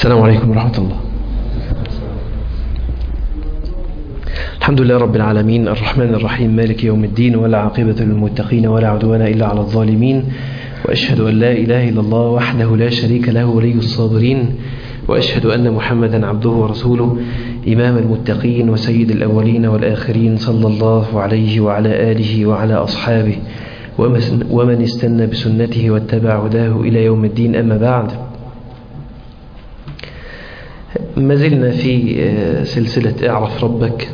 السلام عليكم ورحمة الله. الحمد لله رب العالمين الرحمن الرحيم مالك يوم الدين، ولا عاقبة للمتقين ولا عدوان إلا على الظالمين، وأشهد أن لا إله إلا الله وحده لا شريك له ولي الصابرين، وأشهد أن محمدا عبده ورسوله إمام المتقين وسيد الأولين والآخرين، صلى الله عليه وعلى آله وعلى أصحابه ومن استنى بسنته واتبع هداه إلى يوم الدين. أما بعد، ما زلنا في سلسلة اعرف ربك،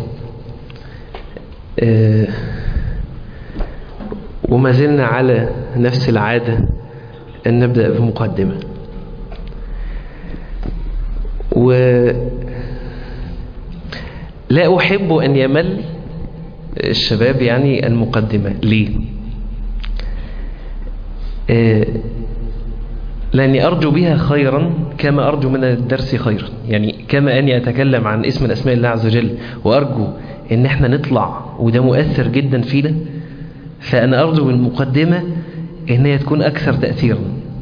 وما زلنا على نفس العادة أن نبدأ بمقدمة، ولا أحب أن يمل الشباب يعني المقدمة. ليه؟ لأني أرجو بها خيرا كما أرجو من الدرس خيرا، يعني كما أني أتكلم عن اسم من أسماء الله عز وجل وأرجو أن احنا نطلع وده مؤثر جدا فينا، فأنا أرجو بالمقدمة أنها تكون أكثر تأثيرا،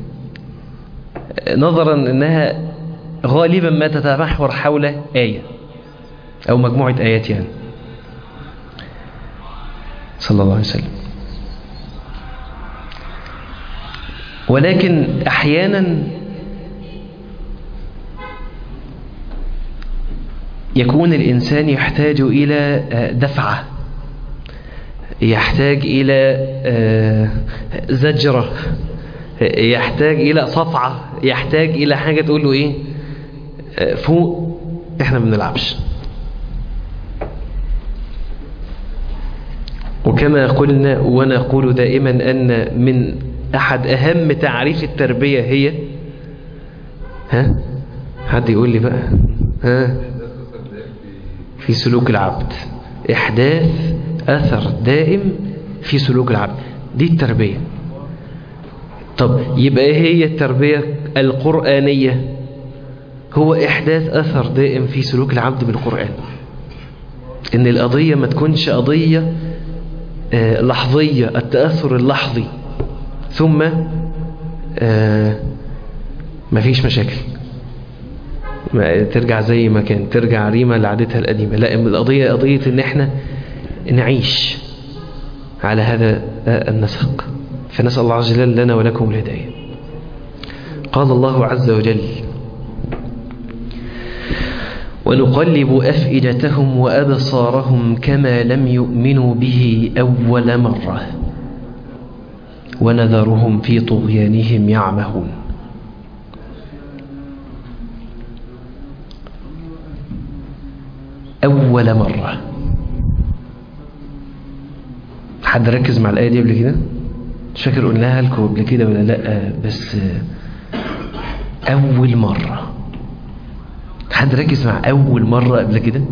نظرا أنها غالبا ما تتمحور حول آية أو مجموعة آيات يعني صلى الله عليه وسلم. ولكن أحيانا يكون الإنسان يحتاج إلى دفعة، يحتاج إلى زجرة، يحتاج إلى صفعة، يحتاج إلى حاجة تقول له إيه فوق، إحنا ما بنلعبش. وكما قلنا ونقول دائما أن من أحد أهم تعريف التربية هي حد يقول لي بقى في سلوك العبد، إحداث أثر دائم في سلوك العبد، دي التربية. طب يبقى إيه هي التربية القرآنية؟ هو إحداث أثر دائم في سلوك العبد بالقرآن، إن القضية ما تكونش قضية لحظية، التأثر اللحظي ثم ما فيش مشاكل، ترجع زي ما كان، ترجع ريما لعادتها القديمة. لا، القضية قضية ان احنا نعيش على هذا النسق. فنسأل الله عز وجل لنا ولكم الهداية. قال الله عز وجل: ونقلب أفئدتهم وأبصارهم كما لم يؤمنوا به أول مرة ونذرهم في طغيانهم يعمهون. أول مرة، حد ركز مع الآية دي قبل كده؟ مش فاكر قلناها لكم قبل كده ولا لأ، بس أول مرة. حد ركز مع أول مرة قبل كده؟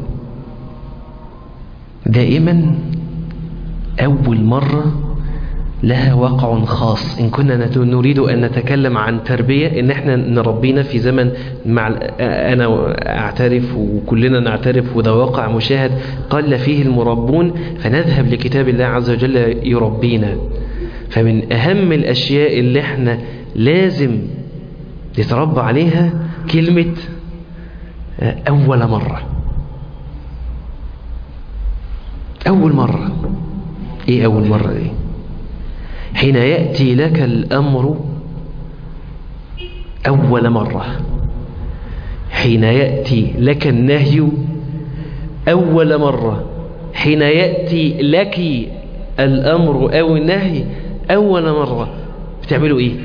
دائما أول مرة لها وقع خاص. إن كنا نريد أن نتكلم عن تربية، إن احنا نربينا في زمن أنا أعترف وكلنا نعترف وده واقع مشاهد، قل فيه المربون، فنذهب لكتاب الله عز وجل يربينا. فمن أهم الأشياء اللي احنا لازم نتربى عليها كلمة أول مرة. أول مرة إيه؟ أول مرة إيه؟ حين يأتي لك الأمر أول مرة، حين يأتي لك النهي أول مرة، حين يأتي لك الأمر أو النهي أول مرة، بتعملوا إيه؟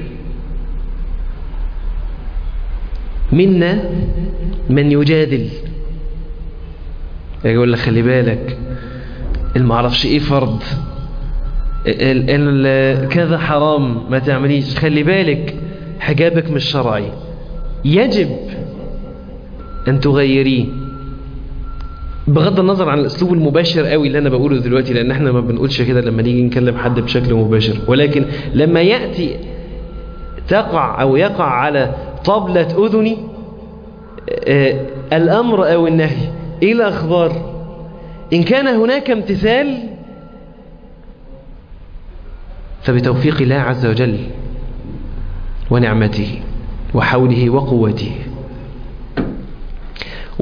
منا من يجادل، يقول لك خلي بالك المعرفش إيه فرض، كذا حرام ما تعمليش، خلي بالك حجابك مش شرعي، يجب أن تغيريه. بغض النظر عن الأسلوب المباشر قوي اللي أنا بقوله دلوقتي، لأن احنا ما بنقولش كده لما نيجي نكلم حد بشكل مباشر، ولكن لما يأتي تقع أو يقع على طبلة أذني الأمر أو النهي، إيه الأخبار؟ إن كان هناك امتثال فبتوفيق الله عز وجل ونعمته وحوله وقوته،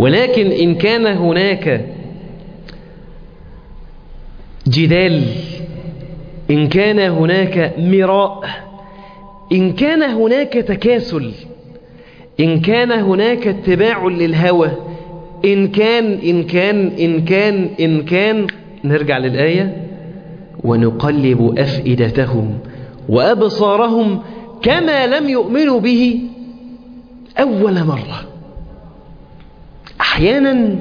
ولكن إن كان هناك جدال، إن كان هناك مراء، إن كان هناك تكاسل، إن كان هناك اتباع للهوى، إن كان نرجع للآية: ونقلب أفئدتهم وأبصارهم كما لم يؤمنوا به أول مرة. أحيانا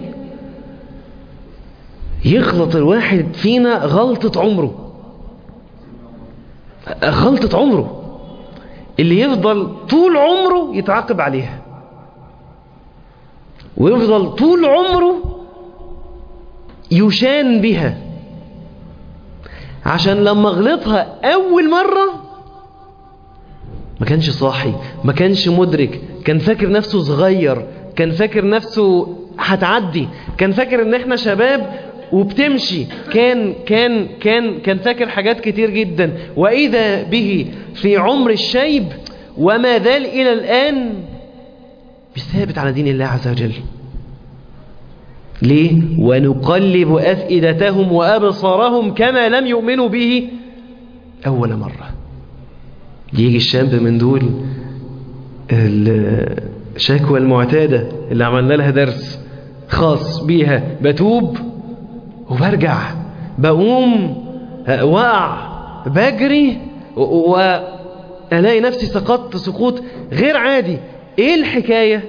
يغلط الواحد فينا غلطة عمره اللي يفضل طول عمره يتعاقب عليها، ويفضل طول عمره يشان بها، عشان لما غلطها أول مرة ما كانش صاحي، ما كانش مدرك، كان فاكر نفسه صغير، كان فاكر نفسه هتعدي، كان فاكر ان احنا شباب وبتمشي، كان فاكر حاجات كتير جدا، وإذا به في عمر الشيب وما زال إلى الآن مش ثابت على دين الله عز وجل. ليه؟ ونقلب أفئدتهم وأبصارهم كما لم يؤمنوا به أول مرة. يجي الشاب من دول الشكوى المعتادة اللي عملنا لها درس خاص بيها: بتوب وبرجع، بقوم وقع، بجري وألاقي نفسي سقطت سقوط غير عادي. ايه الحكاية؟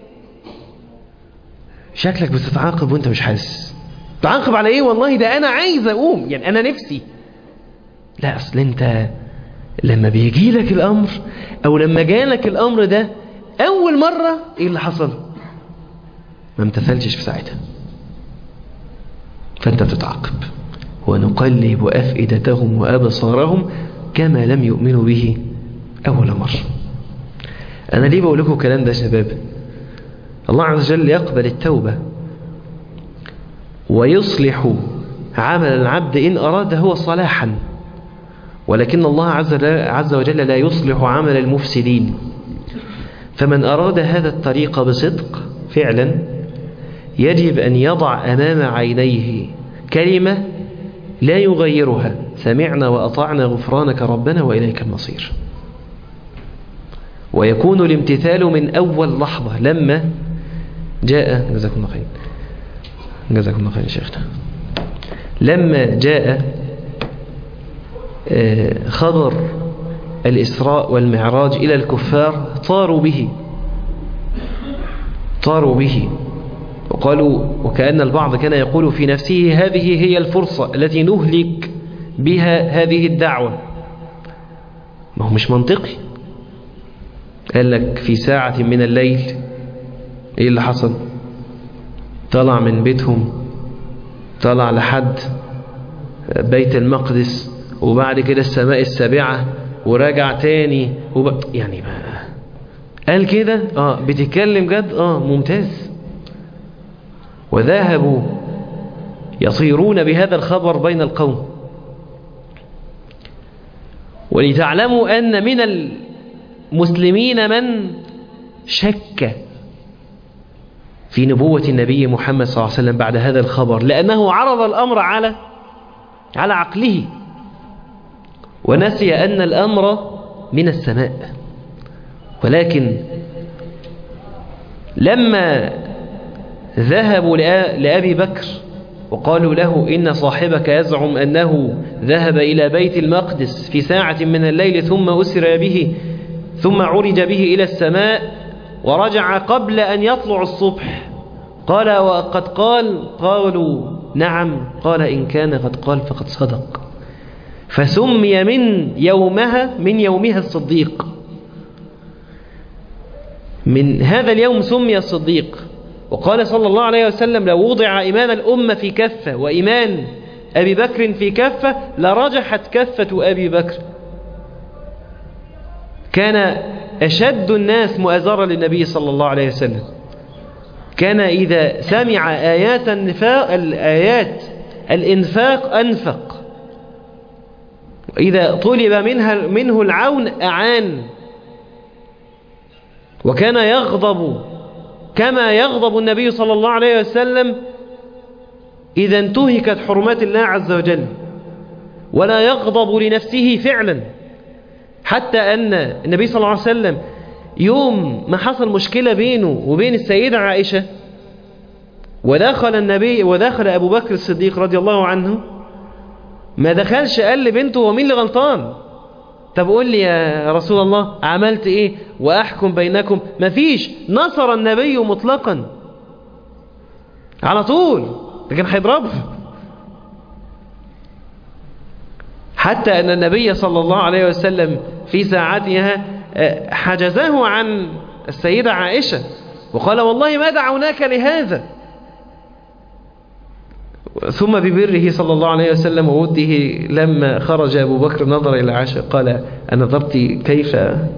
شكلك بتتعاقب وانت مش حاسس. تعاقب على ايه؟ والله ده انا عايز اقوم، يعني انا نفسي. لا، اصل انت لما بيجي لك الامر او لما جالك الامر ده اول مرة، ايه اللي حصل؟ ما امتثلتش في ساعتها، فانت بتتعاقب. ونقلب أفئدتهم وأبصارهم كما لم يؤمنوا به أول مرة. أنا ليه بقول لكم الكلام ده يا شباب؟ الله عز وجل يقبل التوبة ويصلح عمل العبد إن أراد هو صلاحا، ولكن الله عز وجل لا يصلح عمل المفسدين. فمن أراد هذا الطريق بصدق فعلا يجب أن يضع أمام عينيه كلمة لا يغيرها: سمعنا وأطعنا غفرانك ربنا وإليك المصير. ويكون الامتثال من أول لحظة. لما جاء جزاكم الله خير، جزاكم الله خير يا شيخنا، لما جاء خبر الإسراء والمعراج إلى الكفار طاروا به وقالوا، وكأن البعض كان يقول في نفسه: هذه هي الفرصة التي نهلك بها هذه الدعوة. ما هو مش منطقي. قال لك في ساعة من الليل. ايه اللي حصل؟ طلع من بيتهم، طلع لحد بيت المقدس، وبعد كده السماء السابعة، ورجع تاني يعني ما قال كده. بتتكلم جد؟ ممتاز. وذهبوا يطيرون بهذا الخبر بين القوم. ولتعلموا أن من المسلمين من شك في نبوة النبي محمد صلى الله عليه وسلم بعد هذا الخبر، لأنه عرض الأمر على عقله، ونسي أن الأمر من السماء. ولكن لما ذهبوا لأبي بكر وقالوا له: إن صاحبك يزعم أنه ذهب إلى بيت المقدس في ساعة من الليل ثم أسر به ثم عرج به إلى السماء ورجع قبل أن يطلع الصبح، قال: وقد قال؟ قالوا: نعم. قال: إن كان قد قال فقد صدق. فسمي من يومها الصديق. من هذا اليوم سمي الصديق. وقال صلى الله عليه وسلم: لو وضع إيمان الأمة في كفة وإيمان أبي بكر في كفة لرجحت كفة أبي بكر. كان أشد الناس مؤازرة للنبي صلى الله عليه وسلم. كان إذا سمع آيات الإنفاق أنفق، وإذا طلب منه العون أعان. وكان يغضب كما يغضب النبي صلى الله عليه وسلم إذا انتهكت حرمات الله عز وجل، ولا يغضب لنفسه فعلا، حتى أن النبي صلى الله عليه وسلم يوم ما حصل مشكلة بينه وبين السيدة عائشة، ودخل أبو بكر الصديق رضي الله عنه، ما دخلش قال لبنته ومين اللي غلطان؟ طب قول لي يا رسول الله عملت ايه واحكم بينكم؟ مفيش، نصر النبي مطلقا على طول، لكن هيضربه. حتى ان النبي صلى الله عليه وسلم في ساعتها حجزه عن السيدة عائشة وقال والله ما دعوناك لهذا. ثم ببره صلى الله عليه وسلم ووده لما خرج أبو بكر نظر إلى عائشة قال أنظرت كيف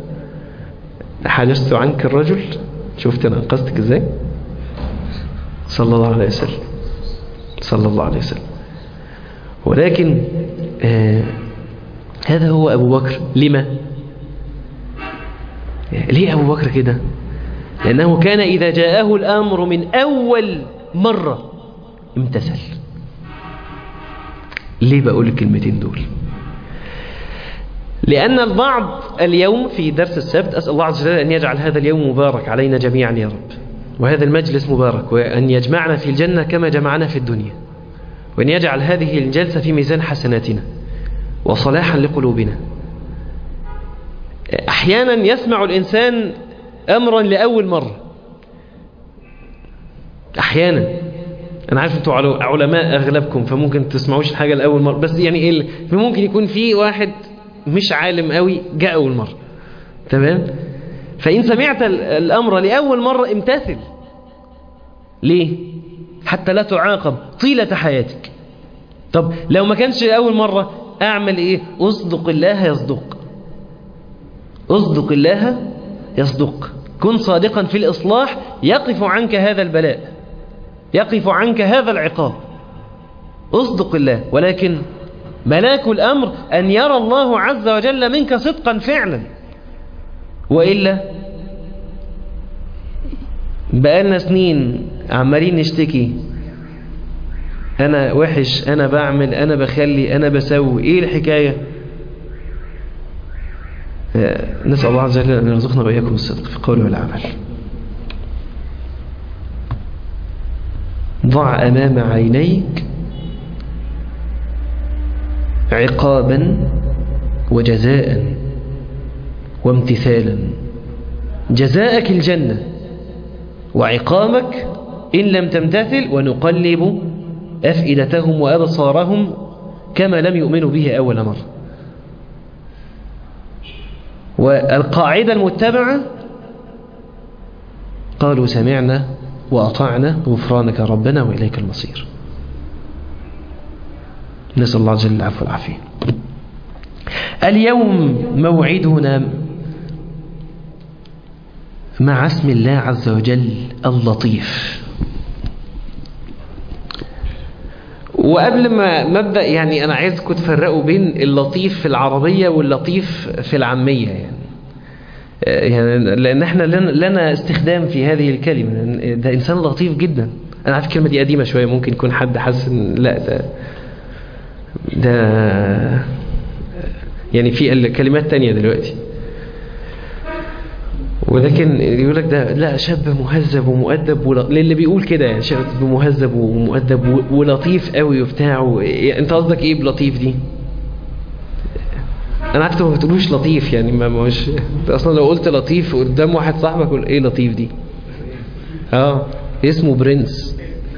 حجزت عنك الرجل؟ شفت أنا أنقذتك إزاي؟ صلى الله عليه وسلم، صلى الله عليه وسلم. ولكن هذا هو أبو بكر. لما؟ ليه أبو بكر كده؟ لأنه كان إذا جاءه الأمر من أول مرة امتثل. ليه بقول الكلمتين دول؟ لأن البعض اليوم في درس السبت، أسأل الله عز وجل أن يجعل هذا اليوم مبارك علينا جميعا يا رب، وهذا المجلس مبارك، وأن يجمعنا في الجنة كما جمعنا في الدنيا، وأن يجعل هذه الجلسة في ميزان حسناتنا وصلاحا لقلوبنا. أحيانا يسمع الإنسان أمرا لأول مرة، أحيانا أنا عارف أنتوا علماء أغلبكم فممكن تسمعوش الحاجة لأول مرة، بس يعني ممكن يكون في واحد مش عالم قوي جاء أول مرة، تمام؟ فإن سمعت الأمر لأول مرة امتثل. ليه؟ حتى لا تعاقب طيلة حياتك. طب لو ما كانش لأول مرة أعمل إيه؟ أصدق الله يصدق، أصدق الله يصدق، كن صادقا في الإصلاح يقف عنك هذا البلاء، يقف عنك هذا العقاب. أصدق الله. ولكن ملاك الأمر أن يرى الله عز وجل منك صدقا فعلا، وإلا بقالنا سنين عمالين نشتكي، أنا وحش، أنا بعمل، أنا بخلي، أنا بسوي، إيه الحكاية؟ نسأل الله عز وجل أن يرزقنا وإياكم الصدق في القول والعمل. ضع أمام عينيك عقابا وجزاء وامتثالا. جزاءك الجنة، وعقابك إن لم تمتثل ونقلب أفئدتهم وأبصارهم كما لم يؤمنوا به أول مرة. والقاعدة المتبعة قالوا سمعنا وأطعنا غفرانك ربنا وإليك المصير. نسأل الله جل العفو والعافية. اليوم موعدنا مع اسم الله عز وجل اللطيف. وقبل ما أبدأ يعني أنا عايزكم تفرقوا بين اللطيف في العربية واللطيف في العامية، يعني لأن احنا لنا استخدام في هذه الكلمة. ده إنسان لطيف جدا. أنا عارف الكلمة دي قديمة شوية، ممكن يكون حد حاسس لا ده يعني في الكلمات تانية دلوقتي، ولكن يقول لك ده لا شاب مهذب ومؤدب للي بيقول كده، يعني شاب مهذب ومؤدب ولطيف قوي وبتاع. انت قصدك ايه بلطيف دي؟ انا عارف ما بتقولوش لطيف، يعني مش اصلا لو قلت لطيف قدام واحد صاحبك قول ايه لطيف دي؟ اسمه برنس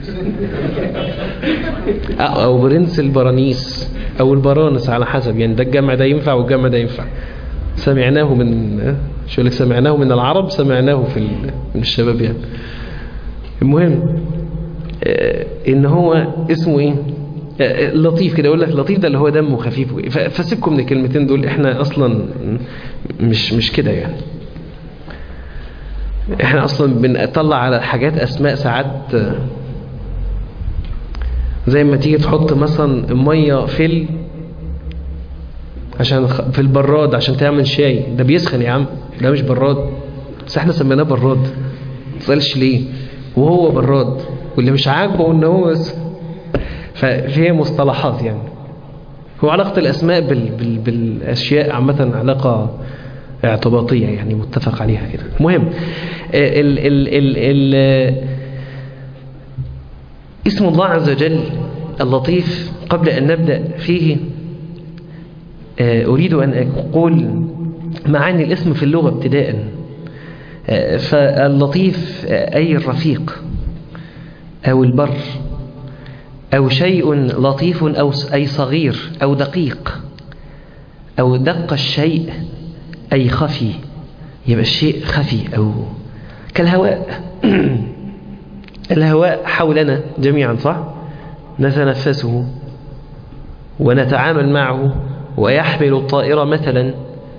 او برنس البرانيس او البرانس على حسب، يعني ده الجمع ده ينفع والجمع ده ينفع. سمعناه من شو لك، سمعناه من العرب، سمعناه من الشباب يعني. المهم ان هو اسمه ايه لطيف كده. يقول لك لطيف ده اللي هو دمه خفيف، فسيبكم من الكلمتين دول، احنا اصلا مش كده يعني. احنا اصلا بنطلع على الحاجات اسماء ساعات، زي ما تيجي تحط مثلا ميه عشان في البراد عشان تعمل شاي، ده بيسخن يا عم، ده مش براد، بس احنا سميناه براد. تسألش ليه وهو براد، واللي مش عاجبه ان هو بس. فهي مصطلحات يعني. هو علاقة الأسماء بالأشياء عامة علاقة اعتباطية يعني متفق عليها كده. مهم اسم الله عز وجل اللطيف. قبل أن نبدأ فيه أريد أن أقول معاني الاسم في اللغة ابتداء. فاللطيف أي الرفيق أو البر أو شيء لطيف أو أي صغير أو دقيق، أو دق الشيء أي خفي، يبقى الشيء خفي أو كالهواء. الهواء حولنا جميعا صح؟ نتنفسه ونتعامل معه، ويحمل الطائرة مثلا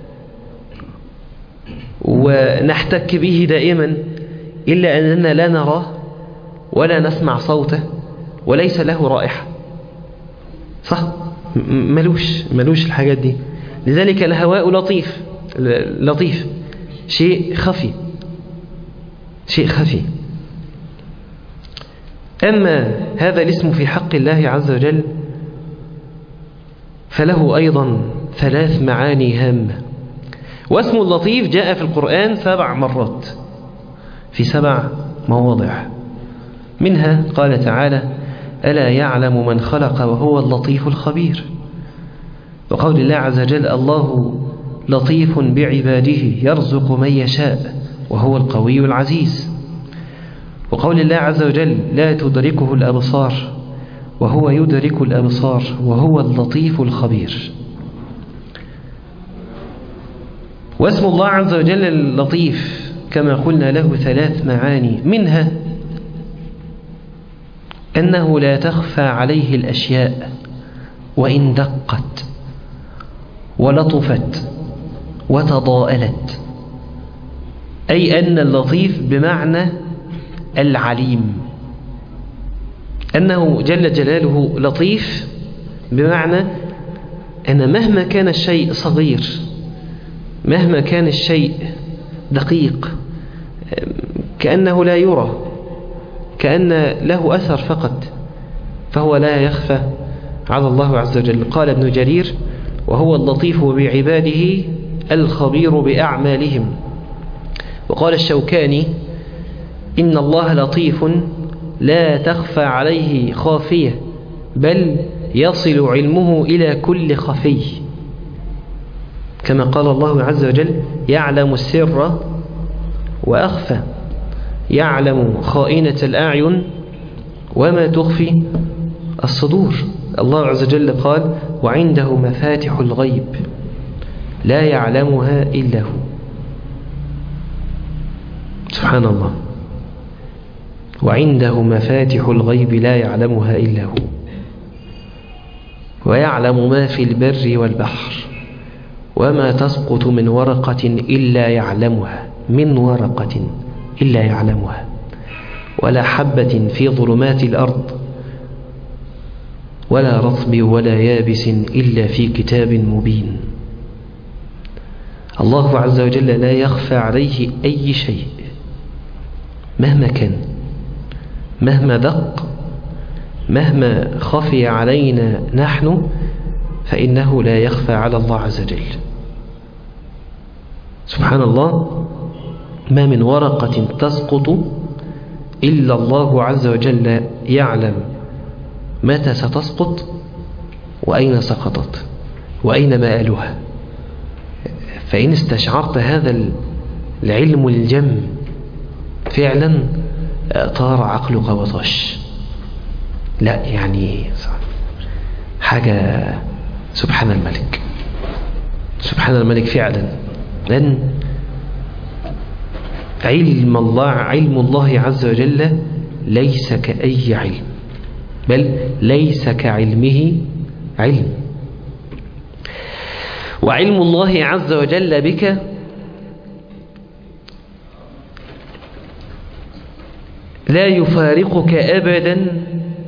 ونحتك به دائما، إلا أننا لا نراه ولا نسمع صوته وليس له رائحة صح؟ ملوش الحاجات دي. لذلك الهواء لطيف شيء خفي. أما هذا الاسم في حق الله عز وجل فله أيضا 3 معاني هامة. واسم اللطيف جاء في القرآن 7 مرات في 7 مواضع. منها قال تعالى: ألا يعلم من خلق وهو اللطيف الخبير. وقول الله عز وجل: الله لطيف بعباده يرزق من يشاء وهو القوي العزيز. وقول الله عز وجل: لا تدركه الأبصار وهو يدرك الأبصار وهو اللطيف الخبير. واسم الله عز وجل اللطيف كما قلنا له 3 معاني. منها أنه لا تخفى عليه الأشياء وإن دقت ولطفت وتضاءلت، أي أن اللطيف بمعنى العليم، أنه جل جلاله لطيف بمعنى أن مهما كان الشيء صغير، مهما كان الشيء دقيق، كأنه لا يرى، كأن له أثر فقط، فهو لا يخفى على الله عز وجل. قال ابن جرير: وهو اللطيف بعباده الخبير بأعمالهم. وقال الشوكاني: إن الله لطيف لا تخفى عليه خافية، بل يصل علمه إلى كل خفي، كما قال الله عز وجل: يعلم السر وأخفى، يعلم خائنة الأعين وما تخفي الصدور. الله عز وجل قال: وعنده مفاتح الغيب لا يعلمها إلا هو. سبحان الله، وعنده مفاتح الغيب لا يعلمها إلا هو، ويعلم ما في البر والبحر، وما تسقط من ورقة إلا يعلمها، من ورقة إلا يعلمها، ولا حبة في ظلمات الأرض، ولا رطب ولا يابس إلا في كتاب مبين. الله عز وجل لا يخفى عليه أي شيء مهما كان، مهما دق، مهما خفي علينا نحن، فإنه لا يخفى على الله عز وجل. سبحان الله، ما من ورقة تسقط إلا الله عز وجل يعلم متى ستسقط وأين سقطت وأين مآلها. فإن استشعرت هذا العلم الجم فعلا طار عقلك وطش. لا يعني حاجة سبحان الملك، سبحان الملك فعلا. لأن علم الله عز وجل ليس كأي علم، بل ليس كعلمه علم. وعلم الله عز وجل بك لا يفارقك أبدا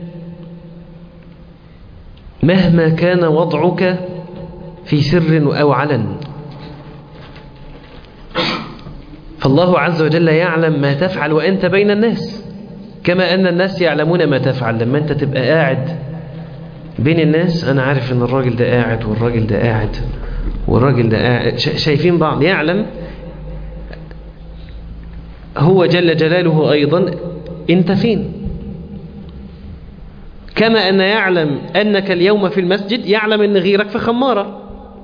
مهما كان وضعك في سر أو علن. فالله عز وجل يعلم ما تفعل وأنت بين الناس، كما أن الناس يعلمون ما تفعل. لما أنت تبقى قاعد بين الناس، أنا عارف أن الراجل ده قاعد والراجل ده قاعد والراجل ده قاعد، شايفين بعض، يعلم هو جل جلاله أيضا أنت فين. كما أن يعلم أنك اليوم في المسجد، يعلم أن غيرك في خمارة،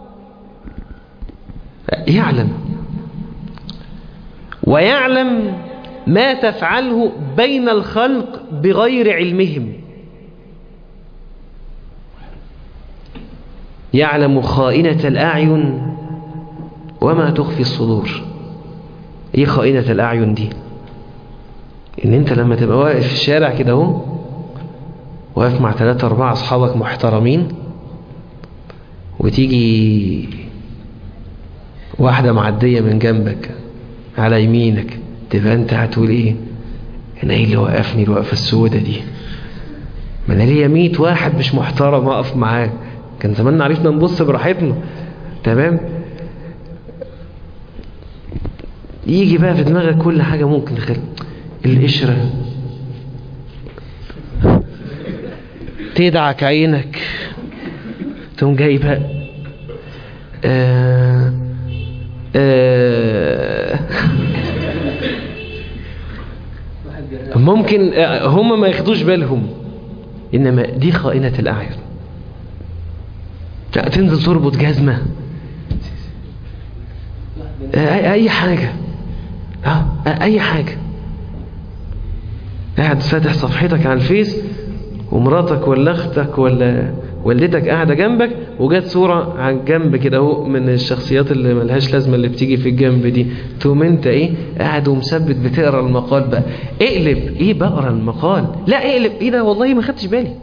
يعلم. ويعلم ما تفعله بين الخلق بغير علمهم، يعلم خائنة الأعين وما تخفي الصدور. ايه خائنة الأعين دي؟ ان انت لما تبقى واقف في الشارع كده اهو، واقف مع 3 4 اصحابك محترمين، وتيجي واحدة معدية من جنبك على يمينك، تبقى انت هتقول ايه؟ انا ايه اللي وقفني الوقفة السودة دي؟ ما انا ليا 100 واحد مش محترم اقف معاه، كان زماننا عرفنا نبص براحتنا. تمام؟ يجي بقى في دماغك كل حاجة ممكن، القشرة تدعك عينك، تقوم جايبها ممكن هم ما ياخدوش بالهم، إنما دي خائنة الأعين. تنزل تربط جزمة، أي حاجة، أي حاجة، قاعد فاتح صفحتك على الفيس، ومراتك ولا اختك ولا والدتك قاعدة جنبك، وجات صورة على الجنب كده اهو من الشخصيات اللي ملهاش لازمة اللي بتيجي في الجنب دي، تقوم انت ايه قاعد ومثبت بتقرا المقال بقى. اقلب، ايه بقرا المقال؟ لا اقلب، ايه ده والله ما خدتش بالي.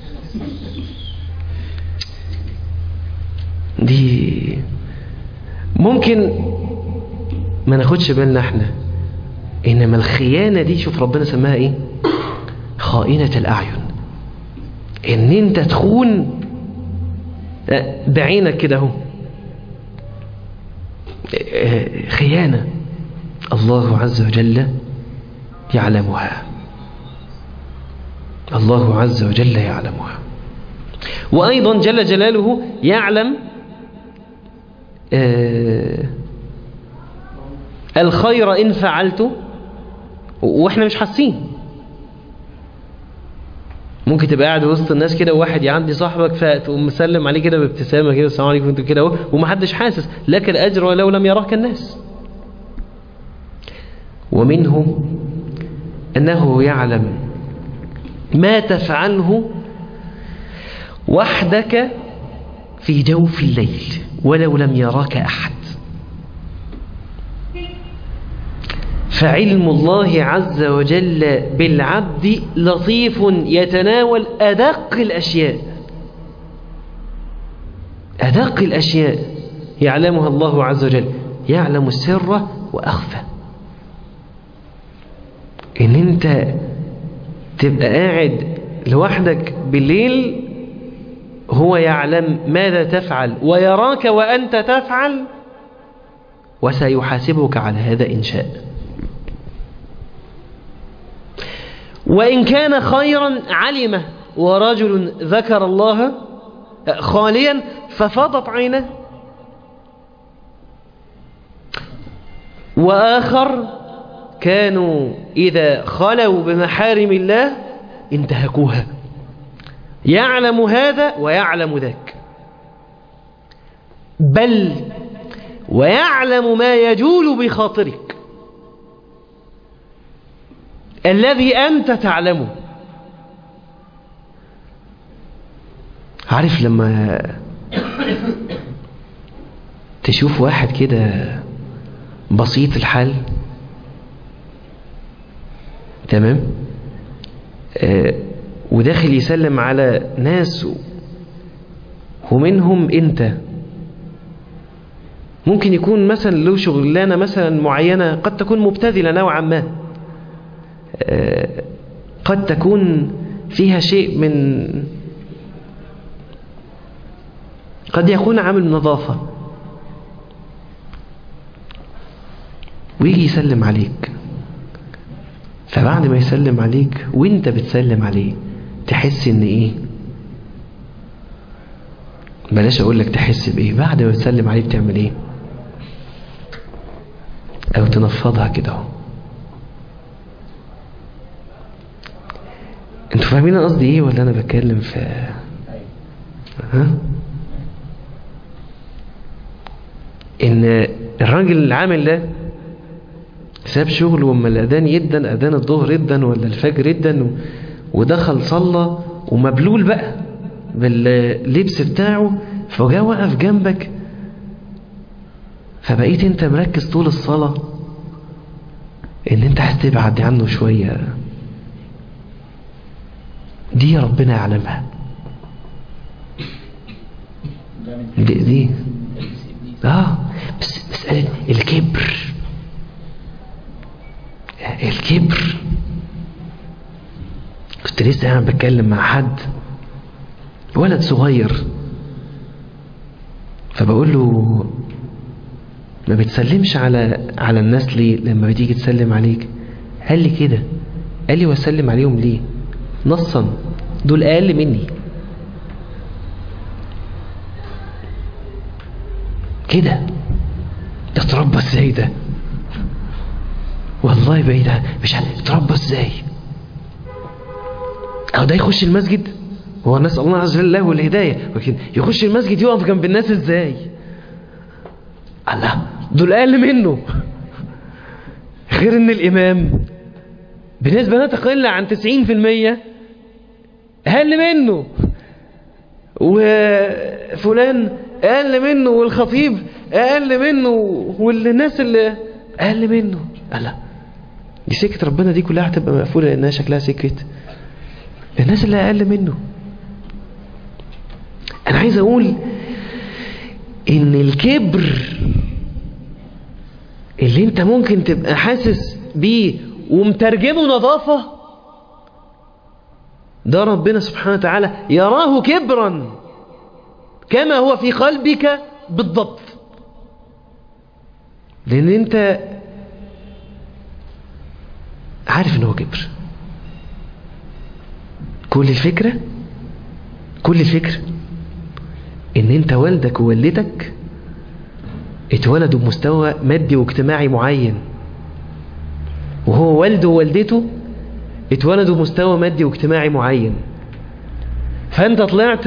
دي ممكن ما ناخدش بالنا احنا، انما الخيانة دي شوف ربنا سماها ايه؟ خائنة الأعين. ان انت تخون بعينك كده اهو، خيانة الله عز وجل يعلمها، الله عز وجل يعلمها. وأيضا جل جلاله يعلم الخير إن فعلته وإحنا مش حاسين. ممكن تبقى قاعد وسط الناس كده، وواحد يعدي صاحبك فتقوم مسلم عليه كده بابتسامة كده، السلام عليكم انتوا كده اهو، ومحدش حاسس، لك الأجر ولو لم يراك الناس. ومنهم أنه يعلم ما تفعله وحدك في جوف الليل ولو لم يراك أحد. فعلم الله عز وجل بالعبد لطيف يتناول أدق الأشياء، أدق الأشياء يعلمها الله عز وجل، يعلم السر وأخفى. إن أنت تبقى قاعد لوحدك بالليل، هو يعلم ماذا تفعل ويراك وأنت تفعل، وسيحاسبك على هذا إن شاء. وإن كان خيرا علمه، ورجل ذكر الله خاليا ففاضت عينه، وآخر كانوا إذا خلوا بمحارم الله انتهكوها. يعلم هذا ويعلم ذاك، بل ويعلم ما يجول بخاطرك الذي أنت تعلمه. عارف لما تشوف واحد كده بسيط الحال، تمام، وداخل يسلم على ناس ومنهم انت، ممكن يكون مثلا له شغلانة مثلا معينة قد تكون مبتذلة نوعا ما، قد تكون فيها شيء من، قد يكون عامل نظافة، ويجي يسلم عليك، فبعد ما يسلم عليك وانت بتسلم عليه تحس ان ايه؟ بلاش اقول لك تحس بايه، بعد ما تسلم عليه بتعمل ايه؟ او تنفضها كده اهو. انتوا فاهمين قصدي ايه ولا انا بتكلم في ها؟ ان الراجل العامل ده ساب شغله وما الاذان يدن، اذان الظهر يدن ولا الفجر يدن، ودخل صلى ومبلول بقى باللبس بتاعه، فجاء وقف جنبك، فبقيت انت مركز طول الصلاة ان انت هتبعد عنه شوية. دي ربنا يعلمها. دي بس مسألة الكبر. الكبر، كنت لسه انا بتكلم مع حد ولد صغير، فبقول له ما بتسلمش على الناس ليه لما بتيجي تسلم عليك؟ قال لي كده. قال لي واسلم عليهم ليه؟ نصا دول اقل مني. كده اتربى ازاي ده؟ والله بعيد مش اتربى ازاي؟ او ده يخش المسجد، هو نسأل الله عز وجل له الهداية، لكن يخش المسجد يقف جنب الناس ازاي؟ الله، دول اقل منه. غير ان الامام بنسبة لا تقل عن 90% اقل منه، وفلان اقل منه، والخطيب اقل منه، والناس اللي اقل منه. الله، دي سكة ربنا دي كلها هتبقى مقفولة لانها شكلها سكة الناس اللي اقل منه. انا عايز اقول ان الكبر اللي انت ممكن تبقى حاسس بيه ومترجمه نظافة، ده ربنا سبحانه وتعالى يراه كبرا كما هو في قلبك بالضبط. لان انت عارف ان هو كبر. كل الفكرة ان انت والدك ووالدتك اتولدوا بمستوى مادي واجتماعي معين، وهو والده ووالدته اتولدوا بمستوى مادي واجتماعي معين، فانت طلعت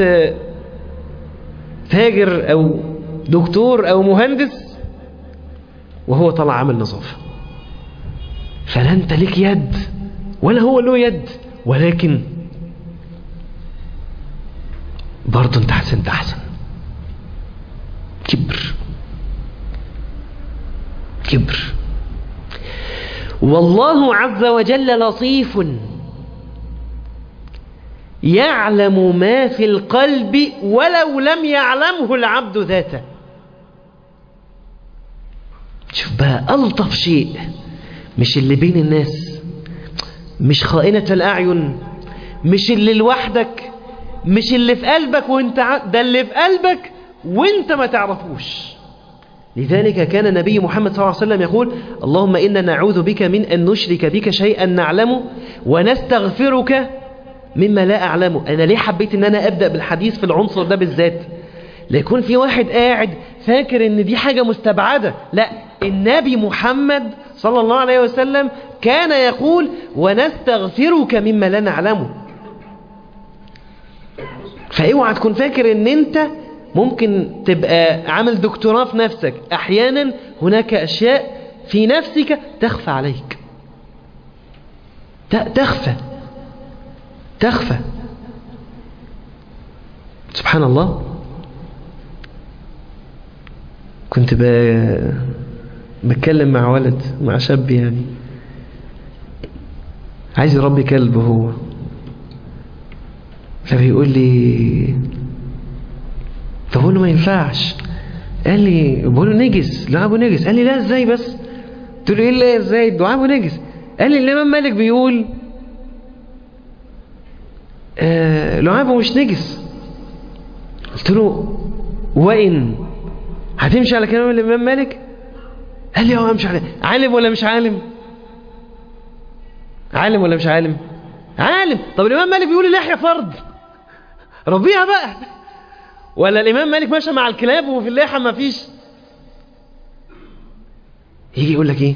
تاجر او دكتور او مهندس وهو طلع عامل نظافة، فلا انت ليك يد ولا هو له يد، ولكن برضه انت حسنت احسن. كبر. والله عز وجل لطيف يعلم ما في القلب ولو لم يعلمه العبد ذاته. شوف بقى ألطف شيء، مش اللي بين الناس، مش خائنة الأعين، مش اللي لوحدك، مش اللي في قلبك وانت ده اللي في قلبك وانت ما تعرفوش. لذلك كان النبي محمد صلى الله عليه وسلم يقول: اللهم إنا نعوذ بك من أن نشرك بك شيئا نعلمه ونستغفرك مما لا أعلمه. أنا ليه حبيت أن أنا أبدأ بالحديث في العنصر ده بالذات؟ ليكون في واحد قاعد فاكر أن دي حاجة مستبعدة. لا، النبي محمد صلى الله عليه وسلم كان يقول: ونستغفرك مما لا نعلمه. فاوعى تكون فاكر ان انت ممكن تبقى عامل دكتوراه في نفسك. احيانا هناك اشياء في نفسك تخفى عليك، تخفى. سبحان الله. كنت بتكلم مع ولد، مع شاب يعني عايز يربي كلب هو، فبيقول لي، فبقول له ما ينفعش. قال لي، بقول له نجس، لعبه نجس. قال لي لا ازاي بس؟ قلت له ايه اللي ازاي؟ لعبه نجس. قال لي الامام مالك بيقول لعبه مش نجس. قلت له وإن هتمشي على كلام الامام مالك؟ قال لي هو مش عالم. عالم ولا مش عالم؟ عالم ولا مش عالم؟ عالم. طب الإمام مالك بيقول اللحية فرض، ربيها بقى. ولا الإمام مالك ماشي مع الكلاب وفي اللحية ما فيش؟ يجي يقول لك ايه؟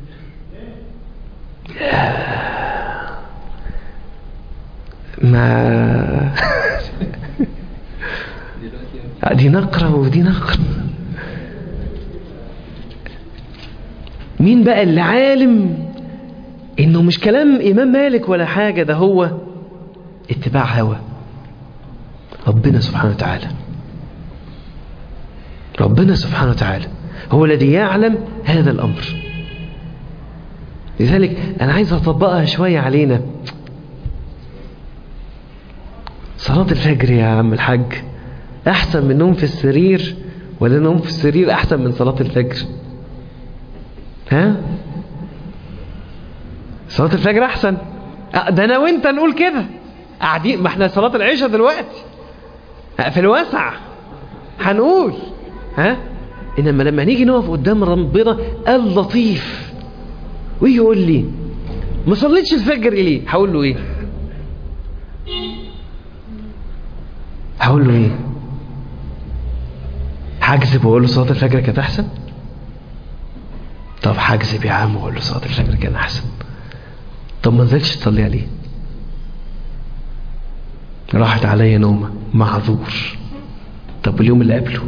ما دي نقرة ودي نقرة. مين بقى اللي عالم انه مش كلام امام مالك ولا حاجة، ده هو اتباع هوى؟ ربنا سبحانه وتعالى. ربنا سبحانه وتعالى هو الذي يعلم هذا الامر. لذلك انا عايز اطبقها شوية علينا. صلاة الفجر يا عم الحاج احسن من نوم في السرير، ولا نوم في السرير احسن من صلاة الفجر؟ ها؟ صلاة الفجر احسن. ده انا وانت نقول كده قاعدين، ما احنا صلاة العشاء دلوقتي في الواسع هنقول ها. انما لما نيجي نقف قدام ربنا اللطيف ويجي يقول لي ما صليتش الفجر ليه، هقول له ايه؟ هقول له ايه؟ هكذب واقول له صلاة الفجر كانت احسن؟ طب هكذب يا عم واقول له صلاة الفجر كان احسن. طب ما نزلتش تصلي عليه، راحت عليا نومه، معذور. طب اليوم اللي قبله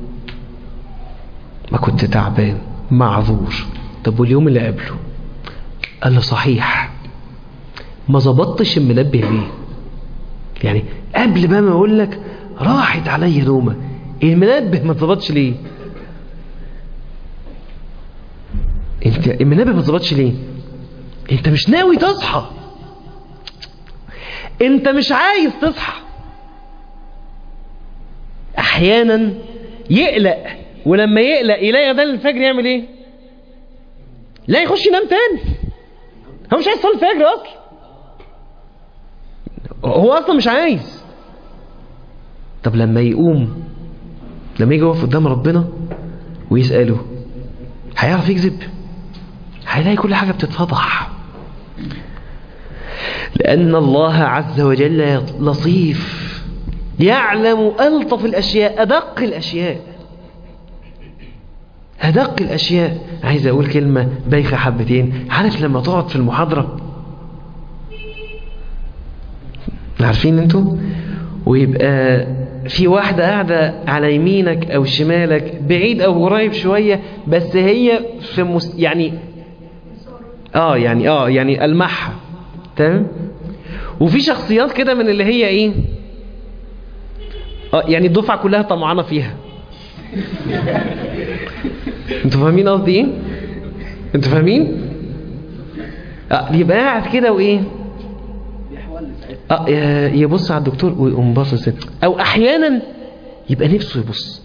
ما كنت تعبان، معذور. طب واليوم اللي قبله؟ قال له صحيح ما ظبطتش المنبه ليه؟ يعني قبل بقى ما اقول لك راحت عليا نومه، المنبه ما ظبطش ليه؟ انت المنبه ما ظبطش ليه؟ انت مش ناوي تصحى، انت مش عايز تصحى. احيانا يقلق، ولما يقلق يلاقي اذان الفجر يعمل ايه؟ لا يخش ينام تاني. هو مش عايز يصلي الفجر اصلا، هو اصلا مش عايز. طب لما يقوم، لما يجي يقف قدام ربنا ويسأله، هيعرف يكذب؟ هيلاقي كل حاجة بتتفضح. لأن الله عز وجل لطيف، يعلم ألطف الأشياء، أدق الأشياء، أدق الأشياء. عايز أقول كلمة بايخة حبتين. عارف لما تقعد في المحاضرة، عارفين انتوا، ويبقى في واحدة قاعدة على يمينك أو شمالك، بعيد أو قريب شوية، بس هي في يعني يعني ألمحها تمام. وفي شخصيات كده من اللي هي ايه، يعني الدفعة كلها طمعانة فيها. انتوا فاهمين قصدي ايه؟ انتوا فاهمين؟ يبقى قاعد كده وايه، يبص على الدكتور ويقوم باصص، او احيانا يبقى نفسه يبص،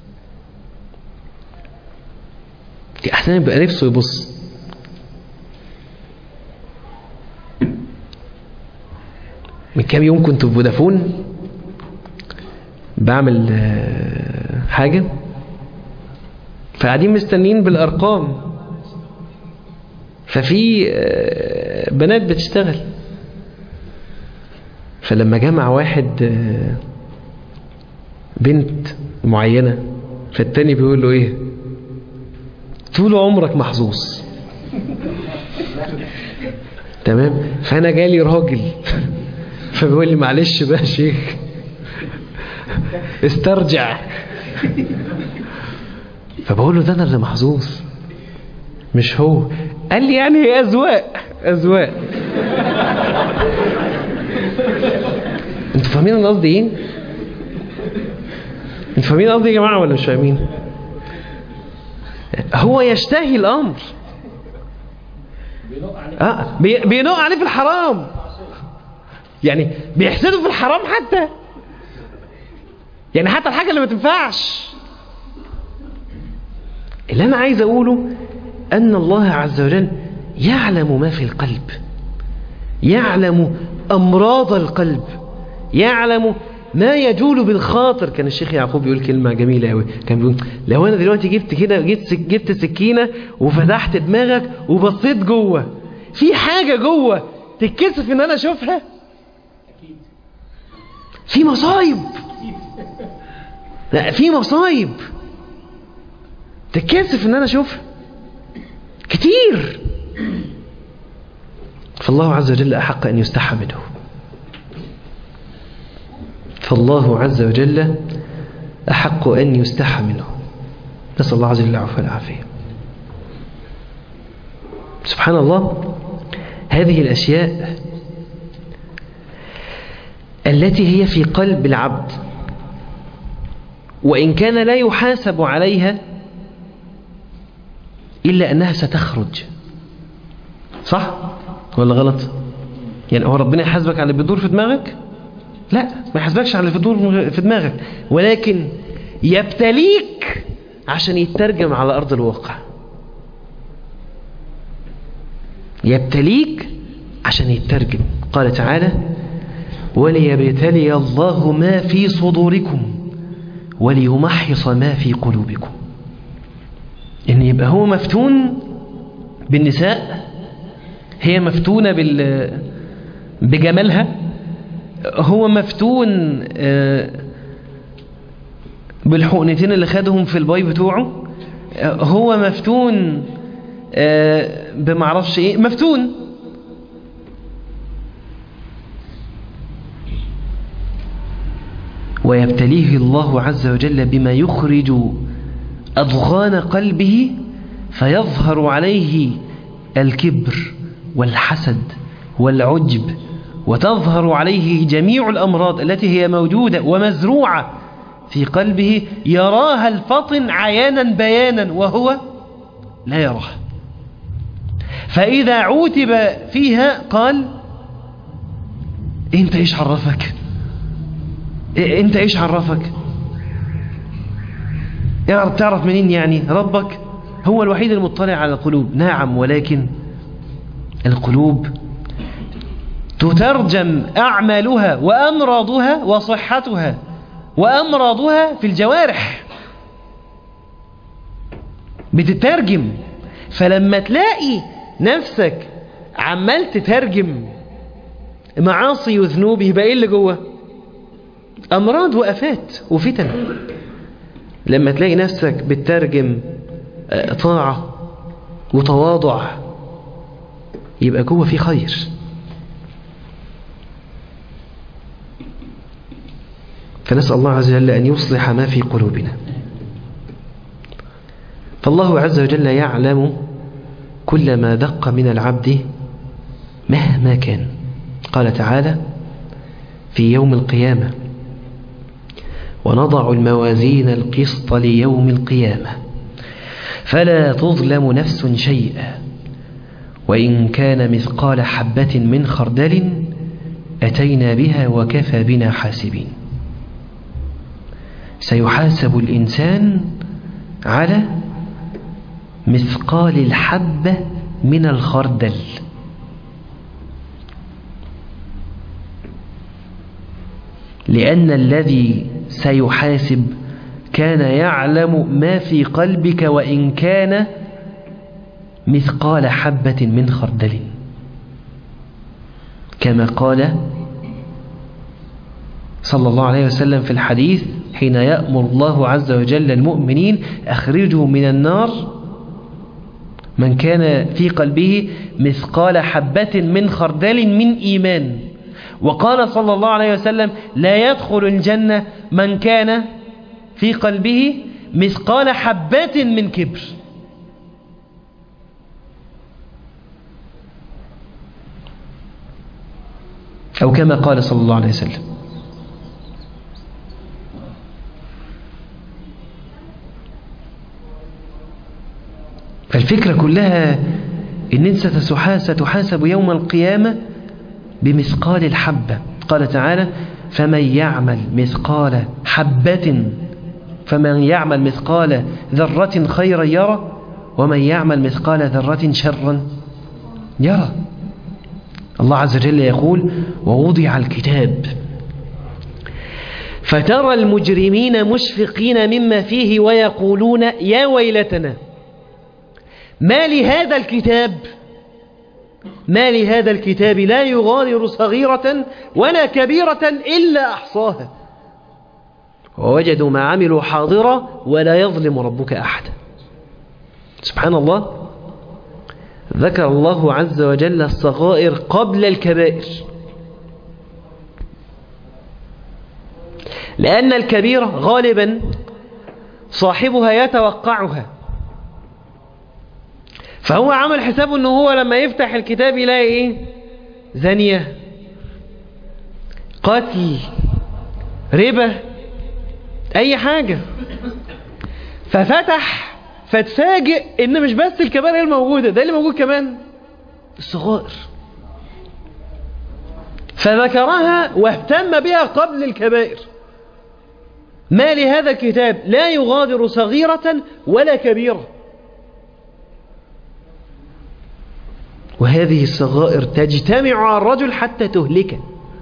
احيانا يبقى نفسه يبص. من كام يوم كنت في فودافون بعمل حاجة، فقاعدين مستنين بالأرقام، ففي بنات بتشتغل، فلما جمع واحد بنت معينة، فالتاني بيقول له ايه؟ طول عمرك محظوظ. تمام. فانا جالي راجل فبيقول لي معلش بقى يا شيخ استرجع. فبقول له ده انا اللي محظوظ مش هو. قال لي يعني هي اذواق اذواق. انتوا فاهمين انا قصدي ايه؟ انتوا فاهمين قصدي يا جماعه ولا مش فاهمين؟ هو يشتهي الامر، بينق عليه في الحرام، يعني بيحسده في الحرام، حتى يعني حتى الحاجه اللي ما تنفعش. اللي انا عايز اقوله ان الله عز وجل يعلم ما في القلب، يعلم امراض القلب، يعلم ما يجول بالخاطر. كان الشيخ يعقوب يقول كلمة جميلة قوي، كان بيقول لو أنا دلوقتي جبت سكينة وفتحت دماغك وبصيت جوه، في حاجة جوه تتكسف إن أنا أشوفها؟ في مصايب، لا في مصايب تتكسف إن أنا أشوفها كتير. فالله عز وجل أحق أن يستحى منه، فالله عز وجل أحق أن يستحى منه. نسأل الله عز وجل العفو والعافية. سبحان الله، هذه الأشياء التي هي في قلب العبد وإن كان لا يحاسب عليها إلا أنها ستخرج. صح ولا غلط؟ يعني هو ربنا يحاسبك على اللي بيدور في دماغك؟ لا، ما يحاسبكش على اللي بيدور في دماغك، ولكن يبتليك عشان يترجم على أرض الواقع. يبتليك عشان يترجم. قال تعالى: وليبتلي الله ما في صدوركم وليمحص ما في قلوبكم. إن يبقى هو مفتون بالنساء، هي مفتونة بجمالها، هو مفتون بالحقنتين اللي خدهم في الباي بتوعه، هو مفتون بمعرفش ايه، مفتون. ويبتليه الله عز وجل بما يخرج أضغان قلبه فيظهر عليه الكبر والحسد والعجب، وتظهر عليه جميع الأمراض التي هي موجودة ومزروعة في قلبه، يراها الفطن عيانا بيانا وهو لا يراها. فإذا عوتب فيها قال: انت ايش عرفك؟ انت ايش عرفك؟ تعرف منين يعني؟ ربك هو الوحيد المطلع على القلوب. نعم، ولكن القلوب تترجم أعمالها وأمراضها وصحتها وأمراضها في الجوارح، بتترجم. فلما تلاقي نفسك عمال تترجم معاصي وذنوب، يبقى ايه اللي جوه؟ أمراض وآفات وفتن. لما تلاقي نفسك بتترجم طاعة وتواضع، يبقى جوه في خير. فنسأل الله عز وجل أن يصلح ما في قلوبنا. فالله عز وجل يعلم كل ما دق من العبد مهما كان. قال تعالى في يوم القيامة: ونضع الموازين القسط ليوم القيامة فلا تظلم نفس شيئا وإن كان مثقال حبة من خردل أتينا بها وكفى بنا حاسبين. سيحاسب الإنسان على مثقال الحبة من الخردل. لأن الذي سيحاسب كان يعلم ما في قلبك وإن كان مثقال حبة من خردل، كما قال صلى الله عليه وسلم في الحديث حين يأمر الله عز وجل المؤمنين: أخرجوا من النار من كان في قلبه مثقال حبة من خردل من إيمان. وقال صلى الله عليه وسلم: لا يدخل الجنة من كان في قلبه مثقال حبة من كبر. أو كما قال صلى الله عليه وسلم. فالفكرة كلها إن أنت ستحاسب يوم القيامة بمثقال الحبة. قال تعالى: فمن يعمل مثقال ذرة خيرا يرى ومن يعمل مثقال ذرة شرا يرى. الله عز وجل يقول: ووضع الكتاب فترى المجرمين مشفقين مما فيه ويقولون يا ويلتنا ما لهذا الكتاب لا يغادر صغيرة ولا كبيرة إلا أحصاها ووجدوا ما عملوا حاضرا ولا يظلم ربك أحدا. سبحان الله، ذكر الله عز وجل الصغائر قبل الكبائر، لأن الكبيرة غالبا صاحبها يتوقعها، فهو عمل حسابه أنه هو لما يفتح الكتاب يلاقي إيه؟ زانية، قتل، ربا، أي حاجة، ففتح فتفاجئ إن مش بس الكبائر الموجودة، ده اللي موجود كمان الصغائر، فذكرها واهتم بها قبل الكبائر. ما لهذا الكتاب لا يغادر صغيرة ولا كبيرة، وهذه الصغائر تجتمع على الرجل حتى تهلكه.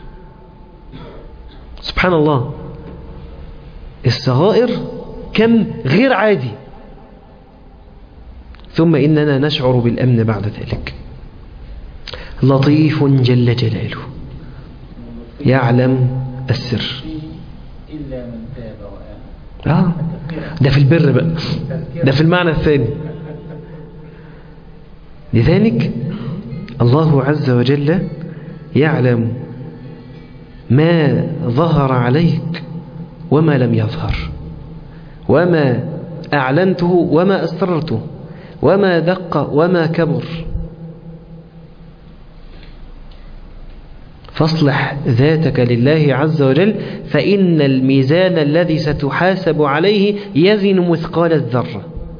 سبحان الله، الصغائر كم غير عادي، ثم إننا نشعر بالأمن بعد ذلك. لطيف جل جلاله يعلم السر. إلا من تاب وآمن. ده في البر بقى، ده في المعنى الثاني. لذلك الله عز وجل يعلم ما ظهر عليك وما لم يظهر، وما أعلنته وما أسررته، وما دق وما كبر. فاصلح ذاتك لله عز وجل، فإن الميزان الذي ستحاسب عليه يزن مثقال الذرة.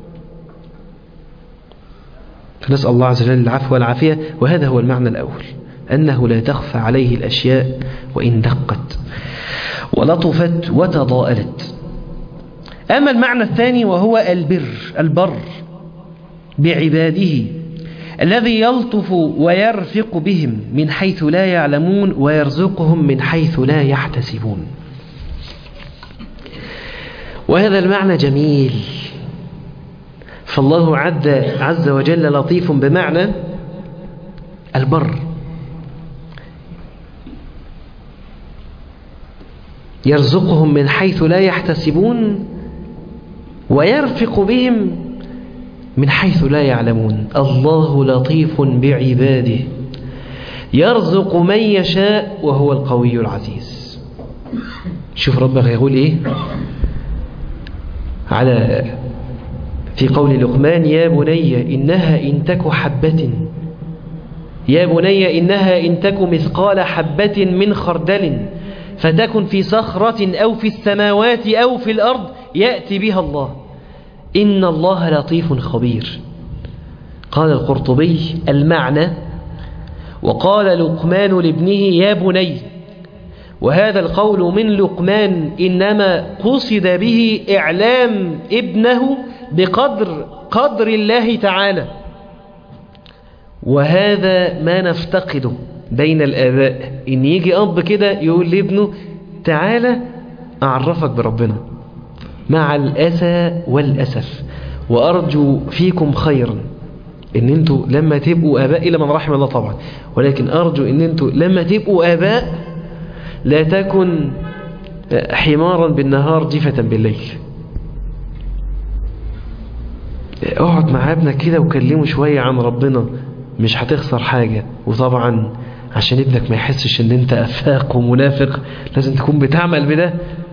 فنسأل الله عز وجل العفو والعافية. وهذا هو المعنى الأول، أنه لا تخفى عليه الأشياء وإن دقت ولطفت وتضاءلت. أما المعنى الثاني وهو البر بعباده، الذي يلطف ويرفق بهم من حيث لا يعلمون ويرزقهم من حيث لا يحتسبون. وهذا المعنى جميل، فالله عز وجل لطيف بمعنى البر، يرزقهم من حيث لا يحتسبون ويرفق بهم من حيث لا يعلمون. الله لطيف بعباده يرزق من يشاء وهو القوي العزيز. شوف ربك يقول ايه في قول لقمان: يا بني إنها إن تك حبة، يا بني إنها إن تك مثقال حبة من خردل فتكن في صخرة أو في السماوات أو في الأرض يأتي بها الله إن الله لطيف خبير. قال القرطبي المعنى: وقال لقمان لابنه يا بني، وهذا القول من لقمان إنما قصد به إعلام ابنه بقدر الله تعالى، وهذا ما نفتقده بين الآباء، إن يجي أب كده يقول لابنه تعالى أعرفك بربنا، مع الأسى والأسف. وأرجو فيكم خيرا إن أنتوا لما تبقوا آباء، إلا من رحم الله طبعا، ولكن أرجو إن أنتوا لما تبقوا آباء لا تكن حمارا بالنهار جيفة بالليل. اقعد مع ابنك كده وكلمه شوية عن ربنا، مش هتخسر حاجة. وطبعا عشان ابنك ما يحسش ان انت افاق ومنافق لازم تكون بتعمل بده،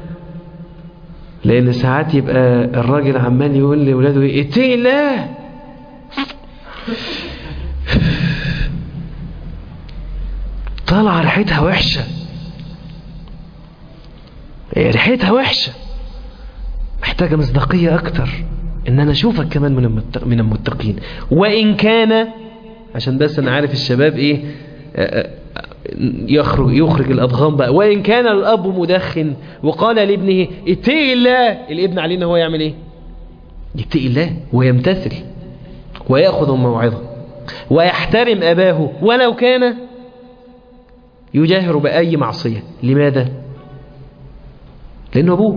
لان ساعات يبقى الراجل عمال يقول لولاده ايه اتقي الله، طالعه ريحتها وحشه، ريحتها وحشه، محتاجه مصداقيه اكتر ان انا اشوفك كمان من المتقين. وان كان، عشان بس انا عارف الشباب ايه يخرج الأضغام بقى، وإن كان الأب مدخن وقال لابنه اتقي الله، الابن علينا هو يعمل ايه؟ يتقي الله ويمتثل ويأخذ الموعظة ويحترم أباه ولو كان يجاهر بأي معصية. لماذا؟ لأنه أبوه،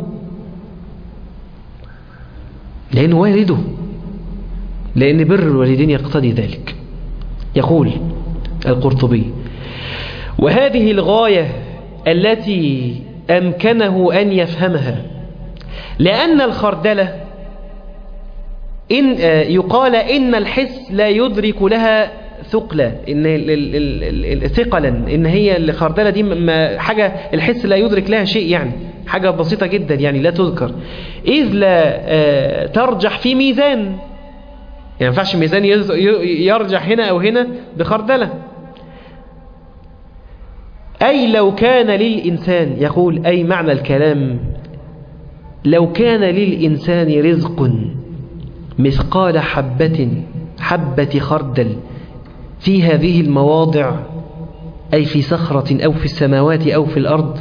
لأنه والده، لأن بر الوالدين يقتضي ذلك. يقول القرطبي: وهذه الغاية التي أمكنه أن يفهمها، لأن الخردلة يقال إن الحس لا يدرك لها ثقلا، ثقلا، إن هي الخردلة دي حاجة الحس لا يدرك لها شيء، يعني حاجة بسيطة جدا، يعني لا تذكر، إذ لا ترجح في ميزان، يعني ما ينفعش ميزان يرجح هنا أو هنا بخردلة. أي لو كان للإنسان، يقول أي معنى الكلام، لو كان للإنسان رزق مثقال حبة خردل في هذه المواضع، أي في صخرة أو في السماوات أو في الأرض،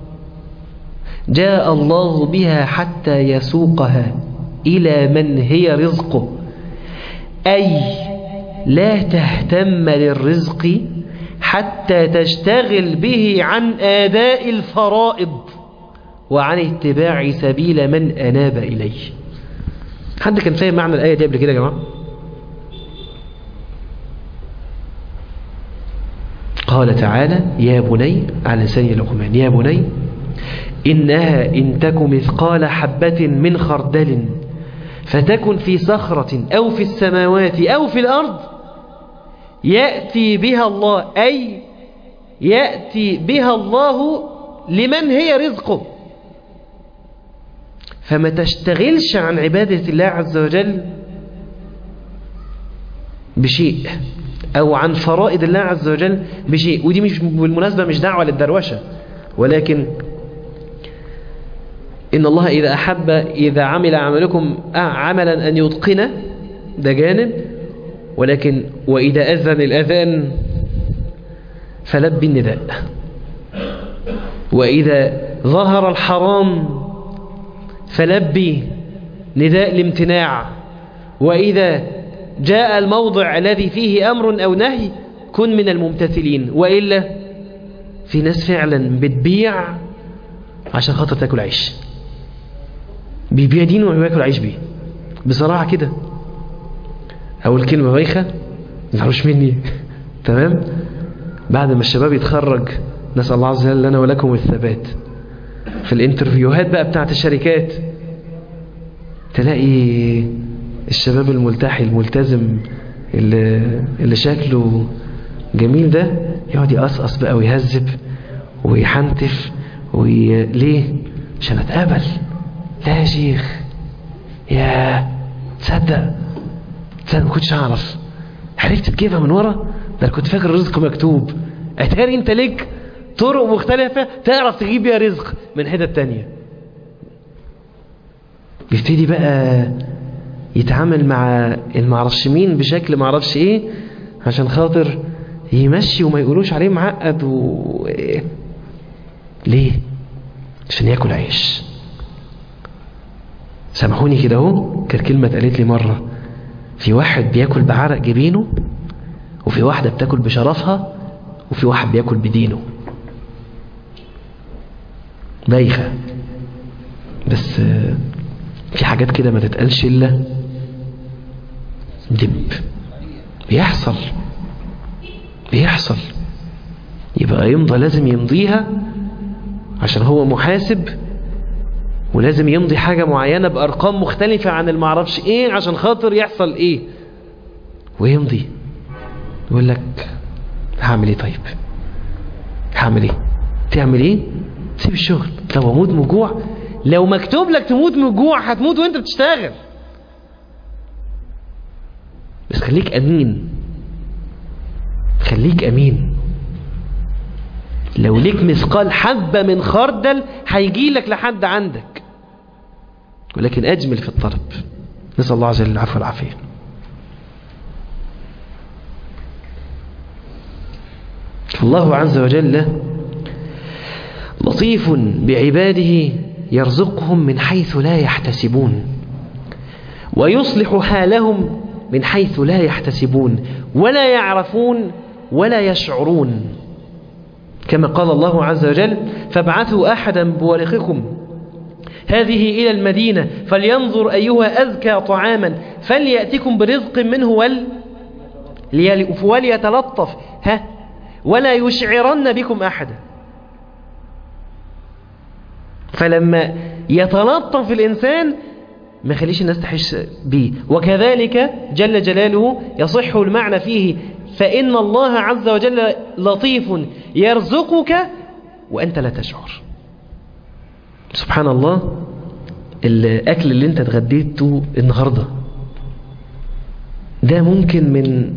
جاء الله بها حتى يسوقها إلى من هي رزقه، أي لا تهتم للرزق حتى تشتغل به عن آداء الفرائض وعن اتباع سبيل من أناب إليه. حد كان فاهم معنى الآية دي قبل كده يا جماعة؟ قال تعالى: يا بني، على لسان لقمان: يا بني إنها إن تك مثقال حبة من خردل فتكن في صخرة أو في السماوات أو في الأرض يأتي بها الله، أي يأتي بها الله لمن هي رزقه. فما تشتغلش عن عبادة الله عز وجل بشيء، أو عن فرائض الله عز وجل بشيء. ودي مش بالمناسبة مش دعوة للدروشة، ولكن إن الله إذا أحب إذا عمل عملكم عملا أن يتقن، ده جانب، ولكن وإذا أذن الأذان فلبي النداء، وإذا ظهر الحرام فلبي نداء الامتناع، وإذا جاء الموضع الذي فيه أمر أو نهي كن من الممتثلين. وإلا في ناس فعلا بتبيع عشان خاطر تاكل عيش، بيبيع دينه وياكل عيش بيه بصراحة كده. أول كلمة بايخة ما تعرفش مني تمام. بعد ما الشباب يتخرج، نسأل الله عز وجل لنا ولكم الثبات، في الانترفيوهات بقى بتاعت الشركات تلاقي الشباب الملتحي الملتزم اللي شكله جميل ده يقعد يقصقص بقى ويهذب ويحنتف ليه؟ عشان اتقبل. لا يا شيخ، يا تصدق ما كنتش اعرف، عرفت تجيبها من ورا، ده كنت فاكر الرزق مكتوب. اتاري انت ليك طرق مختلفة تعرف تجيب بيها رزق من حتة تانية. يبتدي بقى يتعامل مع المعرفش مين بشكل معرفش ايه عشان خاطر يمشي وما يقولوش عليه معقد ليه؟ عشان ياكل عيش. سامحوني كده اهو، كانت كلمة اتقالت لي مرة، في واحد بياكل بعرق جبينه، وفي واحدة بتاكل بشرفها، وفي واحد بياكل بدينه. بايخة، بس في حاجات كده ما تتقالش إلا دب. بيحصل يبقى يمضى، لازم يمضيها عشان هو محاسب، ولازم يمضي حاجة معينة بأرقام مختلفة عن المعرفش ايه عشان خاطر يحصل ايه، ويمضي يقول لك هعمل ايه؟ طيب هعمل ايه؟ تعمل ايه؟ سيب الشغل. لو اموت من الجوع، لو مكتوب لك تموت من الجوع هتموت وانت بتشتغل، بس خليك امين، خليك امين. لو ليك مثقال حبة من خردل هيجي لك لحد عندك، ولكن اجمل في الطلب. نسأل الله عز وجل العفو والعافية. الله عز وجل لطيف بعباده، يرزقهم من حيث لا يحتسبون، ويصلح حالهم من حيث لا يحتسبون ولا يعرفون ولا يشعرون، كما قال الله عز وجل: فابعثوا أحدا بورقكم هذه إلى المدينة فلينظر أيها أزكى طعاما فليأتكم برزق منه وليتلطف ولا يشعرن بكم أحدا. فلما يتلطف الإنسان ما يخليش الناس تحس به. وكذلك جل جلاله يصح المعنى فيه فإن الله عز وجل لطيف يرزقك وأنت لا تشعر. سبحان الله، الأكل اللي انت اتغديته النهاردة ده ممكن من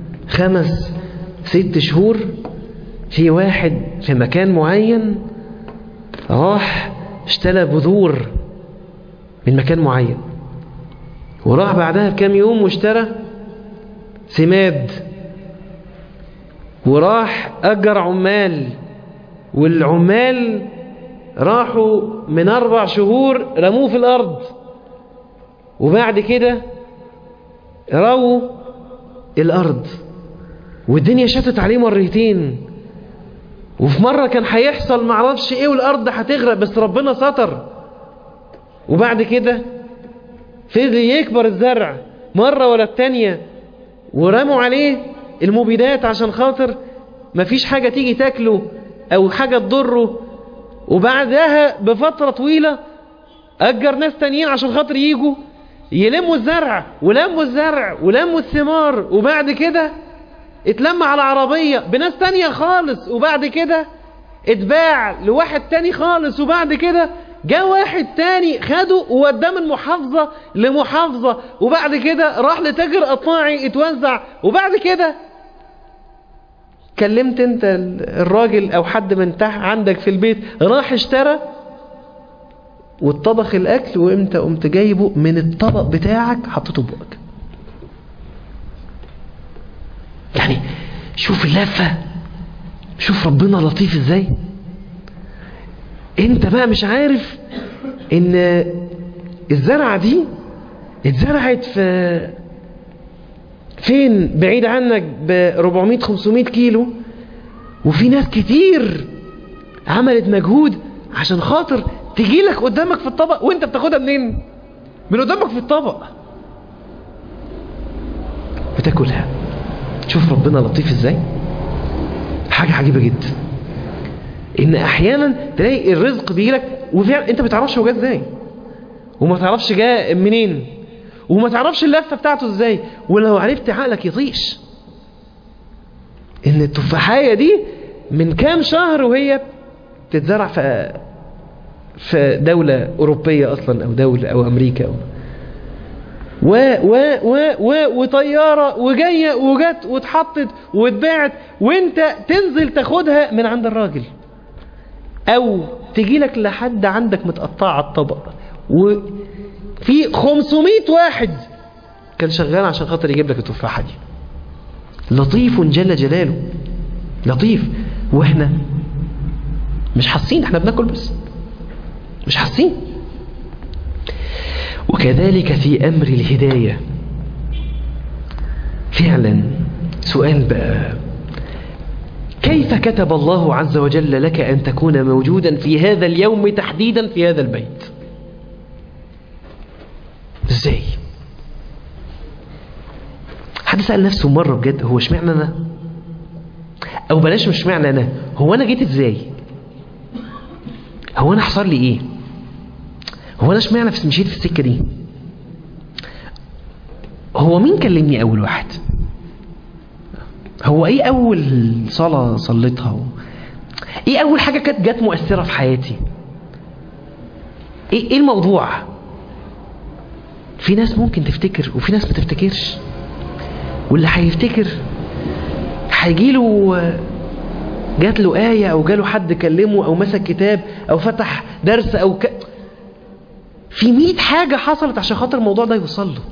5-6 شهور في واحد في مكان معين راح اشترى بذور من مكان معين، وراح بعدها بكام يوم واشترى سماد، وراح أجر عمال، والعمال راحوا من 4 شهور رموه في الأرض، وبعد كده رووا الأرض والدنيا شتت عليه مرتين، وفي مرة كان هيحصل معرفش ايه والأرض هتغرق بس ربنا ستر، وبعد كده فضل يكبر الزرع مرة ولا التانية، ورموا عليه المبيدات عشان خاطر مفيش حاجة تيجي تاكله أو حاجة تضره، وبعدها بفترة طويلة أجر ناس تانيين عشان خاطر ييجوا يلموا الزرع ولموا الثمار، وبعد كده اتلم على عربية بناس تانية خالص، وبعد كده اتباع لواحد تاني خالص، وبعد كده جاء واحد تاني خده ووداه من محافظة لمحافظة، وبعد كده راح لتاجر قطاعي اتوزع، وبعد كده كلمت انت الراجل او حد من تحت عندك في البيت راح اشترى والطبخ الاكل، وامتى قمت جايبه من الطبق بتاعك حطيته بقك. يعني شوف اللفة، شوف ربنا لطيف ازاي. انت بقى مش عارف ان الزرعة دي اتزرعت في فين بعيد عنك ب400-500 كيلو، وفي ناس كتير عملت مجهود عشان خاطر تجيلك قدامك في الطبق، وانت بتاخدها منين؟ من قدامك في الطبق بتاكلها. شوف ربنا لطيف ازاي. حاجة عجيبة جدا ان احيانا تلاقي الرزق بيجيلك وفعلا انت ما تعرفش هو جاء ازاي، وما تعرفش جاء منين، وما تعرفش اللفة بتاعته ازاي، ولو عرفت عقلك يطيش ان التفاحية دي من كام شهر وهي بتتزرع في دولة أوروبية أصلا أو دولة أو أمريكا وطيارة وجاية وجت واتحطت واتباعت، وانت تنزل تاخدها من عند الراجل، أو تجيلك لحد عندك متقطعة على الطبق، وفي 500 واحد كان شغال عشان خاطر يجيب لك التفاحة دي. لطيف جل جلاله، لطيف، واحنا مش حاسين، احنا بناكل بس مش حاسين. وكذلك في أمر الهداية فعلا. سؤال بقى، كيف كتب الله عز وجل لك أن تكون موجودا في هذا اليوم تحديدا في هذا البيت؟ ازاي؟ حد سأل نفسه مرة بجد هو اشمعنى أنا؟ أو بلاش مش اشمعنى أنا، هو أنا جيت ازاي؟ هو أنا حصل لي إيه؟ هو أنا اشمعنى مشيت في السكة دي؟ هو مين كلمني أول واحد؟ هو إيه أول صلاة صليتها؟ إيه أول حاجة كانت جت مؤثرة في حياتي؟ إيه الموضوع؟ في ناس ممكن تفتكر وفي ناس ما تفتكرش، واللي هيفتكر هيجيله جات له آية أو جاله حد كلمه أو مسك كتاب أو فتح درس أو في 100 حاجة حصلت عشان خاطر الموضوع ده يوصل له.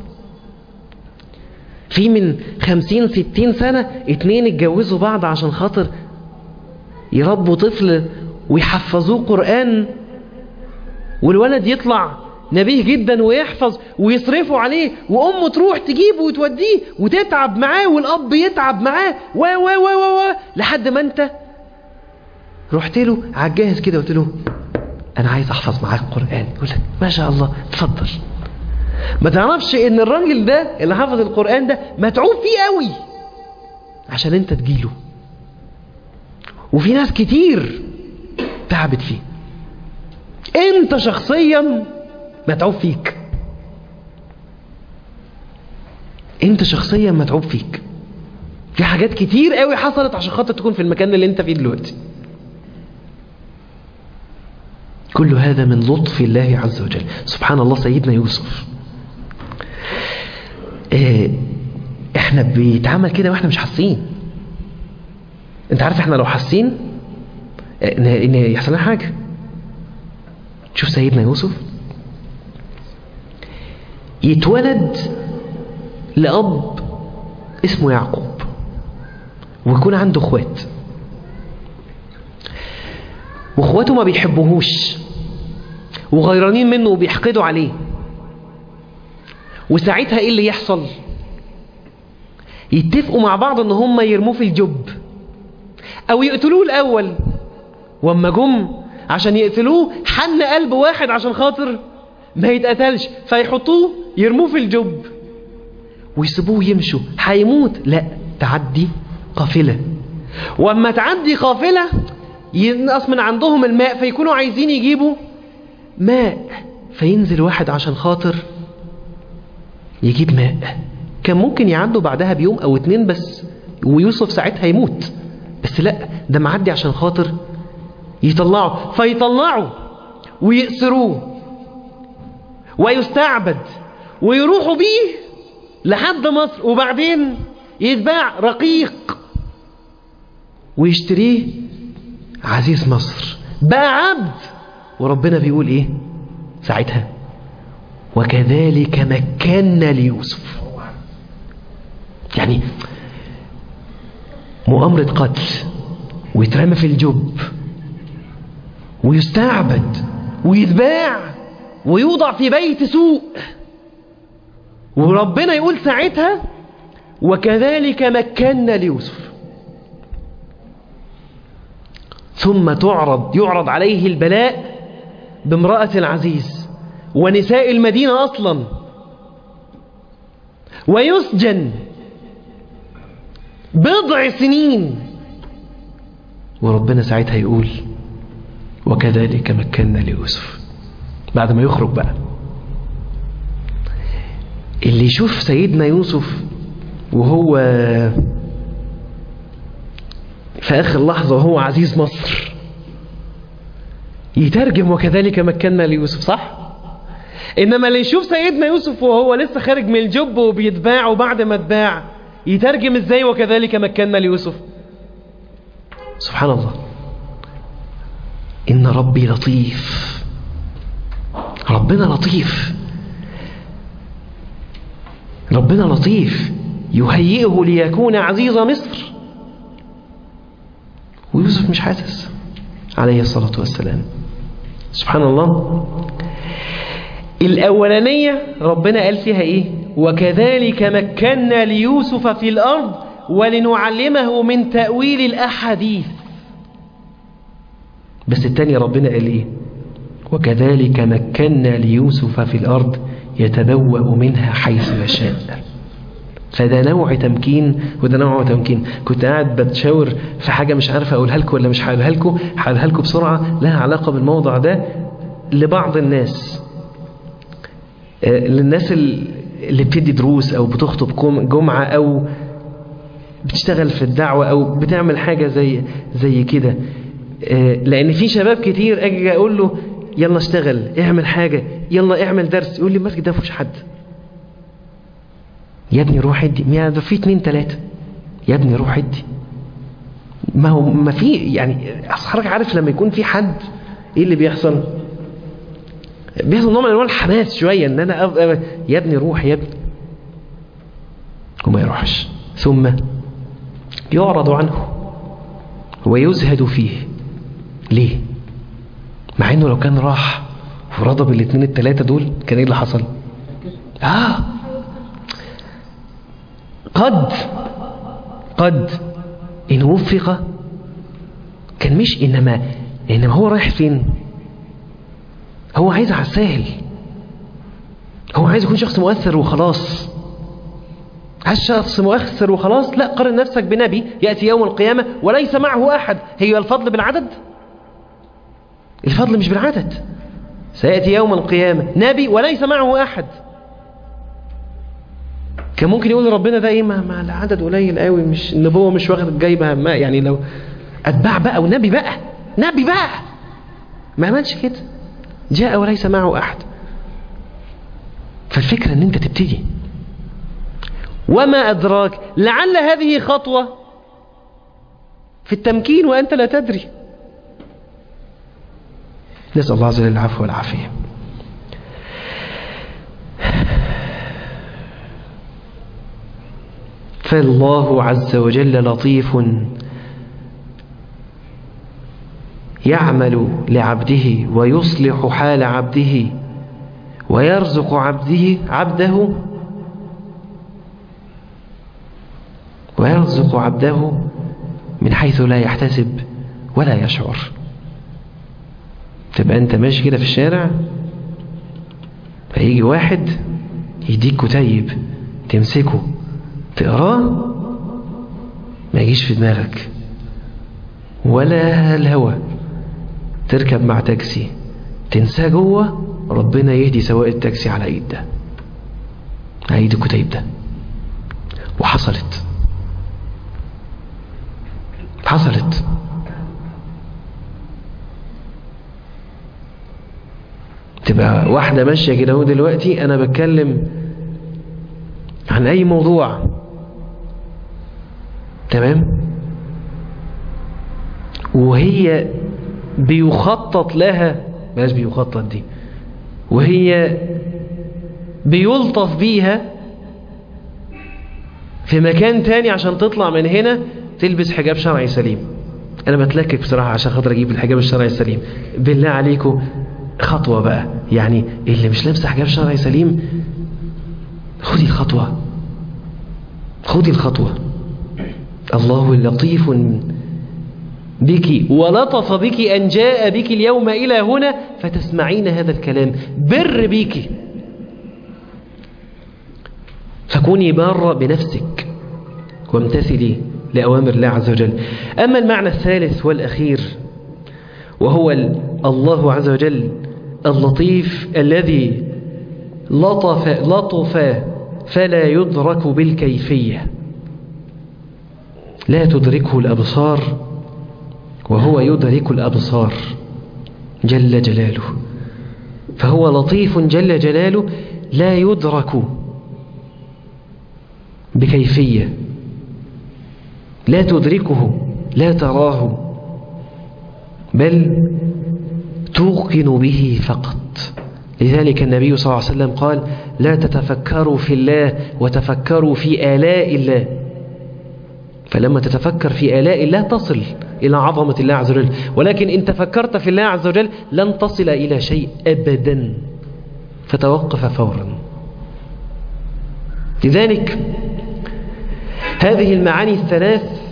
في من 50-60 سنة 2 اتجوزوا بعض عشان خاطر يربوا طفل ويحفظوه قرآن، والولد يطلع نبيه جدا ويحفظ ويصرفوا عليه، وأمه تروح تجيبه وتوديه وتتعب معاه، والأب يتعب معاه لحد ما انت رحت له عالجاهز كده وقلت له انا عايز احفظ معاك القرآن، يقول لك ما شاء الله اتفضل. ما تعرفش ان الراجل ده اللي حفظ القرآن ده متعوب فيه قوي عشان انت تجيله، وفي ناس كتير تعبت فيه. انت شخصيا متعوب فيك، انت شخصيا متعوب فيك. في حاجات كتير قوي حصلت عشان خاطر تكون في المكان اللي انت فيه دلوقتي. كل هذا من لطف الله عز وجل. سبحان الله. سيدنا يوسف احنا بيتعمل كده واحنا مش حاسين. انت عارف احنا لو حاسين ان يحصل لنا حاجه. شوف سيدنا يوسف يتولد لأب اسمه يعقوب، ويكون عنده اخوات، واخواته ما بيحبوهوش وغيرانين منه وبيحقدوا عليه. وساعتها ايه اللي يحصل؟ يتفقوا مع بعض ان هم يرموه في الجب او يقتلوه الاول. واما جم عشان يقتلوه حن قلب واحد عشان خاطر ما يتقتلش، فيحطوه يرموه في الجب ويسيبوه يمشوا. هيموت؟ لا، تعدي قافلة. واما تعدي قافلة ينقص من عندهم الماء، فيكونوا عايزين يجيبوا ماء، فينزل واحد عشان خاطر يجيب ماء. كان ممكن يعدوا بعدها بيوم او 2 بس ويوسف ساعتها يموت، بس لا، ده معدي عشان خاطر يطلعوا. فيطلعوا ويأسروه ويستعبد ويروحوا بيه لحد مصر، وبعدين يتباع رقيق ويشتريه عزيز مصر، بقى عبد. وربنا بيقول ايه ساعتها؟ وكذلك مكنا ليوسف. يعني مؤامرة قتل، ويترمى في الجب ويستعبد ويتباع ويوضع في بيت سوء، وربنا يقول ساعتها وكذلك مكنا ليوسف. ثم يعرض عليه البلاء بامرأة العزيز ونساء المدينة أصلا، ويسجن 10 سنين، وربنا ساعتها يقول وكذلك مكنا ليوسف. بعد ما يخرج بقى، اللي يشوف سيدنا يوسف وهو في آخر لحظة وهو عزيز مصر يترجم وكذلك مكنا ليوسف، صح؟ إنما اللي يشوف سيدنا يوسف وهو لسه خارج من الجب وبيتباع، وبعد ما اتباع يترجم ازاي وكذلك مكنا ليوسف؟ سبحان الله. إن ربي لطيف. ربنا لطيف، ربنا لطيف، يهيئه ليكون عزيز مصر، ويوسف مش حاسس عليه الصلاة والسلام. سبحان الله. الأولانية ربنا قال فيها إيه؟ وكذلك مكنا ليوسف في الأرض ولنعلمه من تأويل الأحاديث. بس الثانية ربنا قال إيه؟ وكذلك مكنا ليوسف في الأرض يتبوأ منها حيث يشاء. فده نوع تمكين وده نوع تمكين. كنت قاعد بتشاور في حاجة مش عارف أقولها لكم ولا مش هقولها لكم، هقولها لكم بسرعة، لها علاقة بالموضوع ده. لبعض الناس، للناس اللي بتدي دروس أو بتخطب جمعة أو بتشتغل في الدعوة أو بتعمل حاجة زي كده، لأن في شباب كتير أجي أقول له يلا اشتغل، اعمل حاجة، يلا اعمل درس، يقول لي المسجد ده مفيش حد. يا ابني روح ادي، ده في 2 3. يا ابني روح ادي. ما هو ما في، يعني حضرتك عارف لما يكون في حد ايه اللي بيحصل؟ بيحصل نوع من انواع الحماس شويه، ان انا يا ابني روح يا ابني، وما يروحش. ثم يعرض عنه ويزهد فيه. ليه؟ مع انه لو كان راح ورضى ب2 3 دول كان ايه اللي حصل؟ قد إن وفق كان مش، إنما هو رايح فين؟ هو عايز على السهل، هو عايز يكون شخص مؤثر وخلاص. عايز شخص مؤثر وخلاص؟ لا، قارن نفسك بنبي يأتي يوم القيامة وليس معه أحد. هي الفضل بالعدد؟ الفضل مش بالعدد. سيأتي يوم القيامة نبي وليس معه أحد. كان ممكن يقول ربنا ده ايه، ما العدد قليل قوي، مش النبوة مش واخد جايبها، ما يعني لو أتباع بقى ونبي بقى، نبي بقى، ما عملش كده. جاء وليس معه أحد. فالفكرة ان انت تبتدي. وما أدراك لعل هذه خطوة في التمكين وأنت لا تدري. نسأل الله عز وجل العفو والعافية. فالله عز وجل لطيف يعمل لعبده ويصلح حال عبده ويرزق عبده من حيث لا يحتسب ولا يشعر. تبقى انت ماشي كده في الشارع، فيجي واحد يديك كتيب تمسكه تقراه، ما يجيش في دماغك ولا الهوى. تركب مع تاكسي تنساه جوه، ربنا يهدي سواق التاكسي على ايد ده، على ايد الكتيب ده. وحصلت تبقى واحدة ماشية كده اهو دلوقتي، أنا بتكلم عن أي موضوع، تمام، وهي بيخطط لها، بس بيخطط دي، وهي بيلطف بيها في مكان تاني عشان تطلع من هنا تلبس حجاب شرعي سليم. أنا بتلكك بصراحة عشان خاطر أجيب الحجاب الشرعي السليم. بالله عليكم خطوة بقى، يعني اللي مش لابسه حجاب شرعي سليم خدي الخطوة. الله لطيف بك ولطف بك أن جاء بك اليوم إلى هنا فتسمعين هذا الكلام. بر بك، فكوني بارة بنفسك وامتثلي لأوامر الله عز وجل. أما المعنى الثالث والأخير وهو الله عز وجل اللطيف الذي لطف فلا يدرك بالكيفية، لا تدركه الأبصار وهو يدرك الأبصار جل جلاله. فهو لطيف جل جلاله لا يدرك بكيفية، لا تدركه، لا تراه، بل توقن به فقط. لذلك النبي صلى الله عليه وسلم قال: لا تتفكروا في الله وتفكروا في آلاء الله. فلما تتفكر في آلاء الله تصل إلى عظمة الله عز وجل، ولكن إن تفكرت في الله عز وجل لن تصل إلى شيء أبدا، فتوقف فورا. لذلك هذه المعاني الثلاث،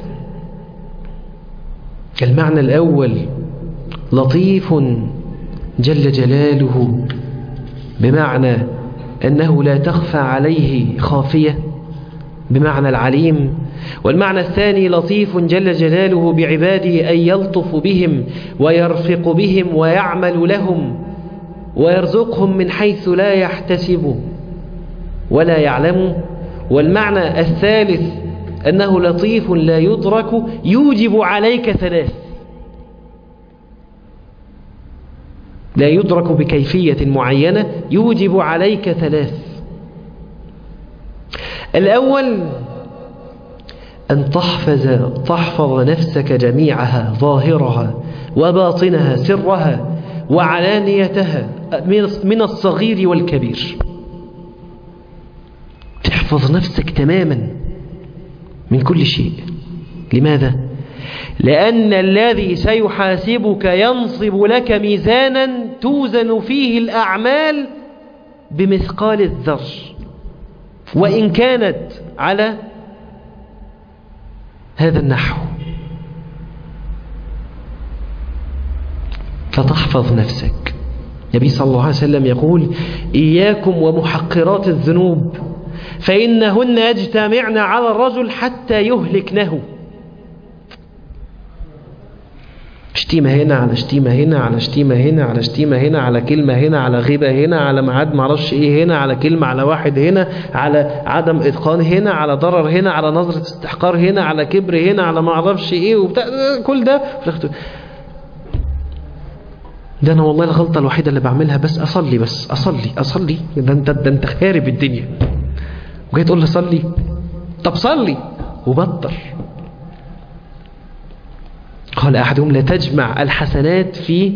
المعنى الأول لطيف جل جلاله بمعنى أنه لا تخفى عليه خافية بمعنى العليم، والمعنى الثاني لطيف جل جلاله بعباده أن يلطف بهم ويرفق بهم ويعمل لهم ويرزقهم من حيث لا يحتسب ولا يعلم. والمعنى الثالث أنه لطيف لا يدرك يوجب عليك ثلاث، لا يدرك بكيفية معينة، يوجب عليك ثلاث. الأول أن تحفظ نفسك جميعها، ظاهرها وباطنها، سرها وعلانيتها، من الصغير والكبير. تحفظ نفسك تماما من كل شيء. لماذا؟ لأن الذي سيحاسبك ينصب لك ميزانا توزن فيه الأعمال بمثقال الذر، وإن كانت على هذا النحو. فتحفظ نفسك النبي صلى الله عليه وسلم يقول إياكم ومحقرات الذنوب فإنهن يجتمعن على الرجل حتى يهلكنه. شتيمة هنا على شتيمة هنا على شتيمة هنا على شتيمة هنا على كلمة هنا على غيبة هنا على ميعاد معرفش ايه هنا على كلمة على واحد هنا على عدم اتقان هنا على ضرر هنا على نظرة استحقار هنا على كبر هنا على معرفش ايه وبتاع كل ده. ده انا والله الغلطة الوحيدة اللي بعملها بس اصلي ده انت خارب الدنيا وجاي تقول لي صلي. طب صلي وبطل. قال أحدهم لا تجمع الحسنات في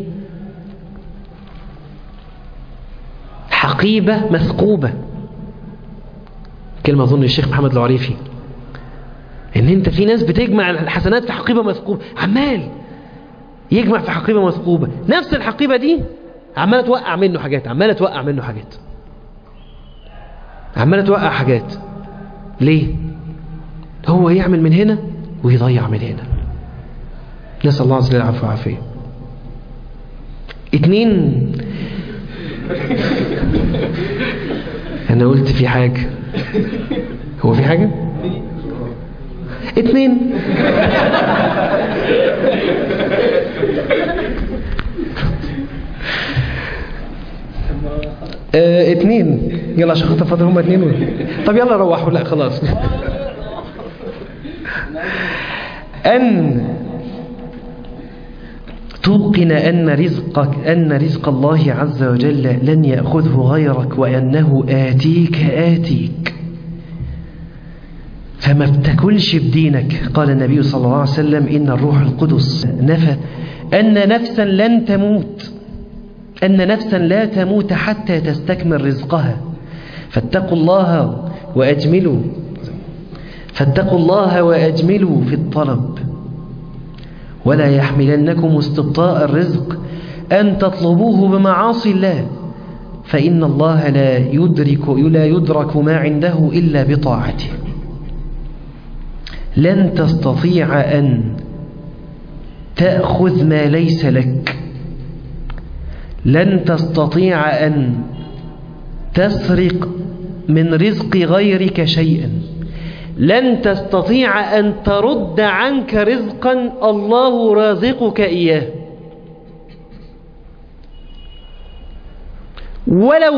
حقيبة مثقوبة. كلمة أظن الشيخ محمد العريفي إن أنت في ناس بتجمع الحسنات في حقيبة مثقوبة، عمال يجمع في حقيبة مثقوبة، نفس الحقيبة دي عمالة توقع منه حاجات عمالة توقع حاجات. ليه؟ هو يعمل من هنا ويضيع من هنا. نسأل الله عز وجل العفو والعافية. 2 أنا قلت في حاجة، هو في حاجة 2 2 يلا عشان خاطر فاضل هما 2 طب يلا روحوا. لا خلاص. أن توقن أن رزق الله عز وجل لن يأخذه غيرك وأنه آتيك فما بتاكلش بدينك. قال النبي صلى الله عليه وسلم إن الروح القدس نفى أن نفسا لا تموت حتى تستكمل رزقها فاتقوا الله وأجملوا في الطلب ولا يحملنكم استبطاء الرزق أن تطلبوه بمعاصي الله فإن الله لا يدرك ما عنده إلا بطاعته. لن تستطيع أن تأخذ ما ليس لك، لن تستطيع أن تسرق من رزق غيرك شيئا، لن تستطيع أن ترد عنك رزقا الله رازقك إياه ولو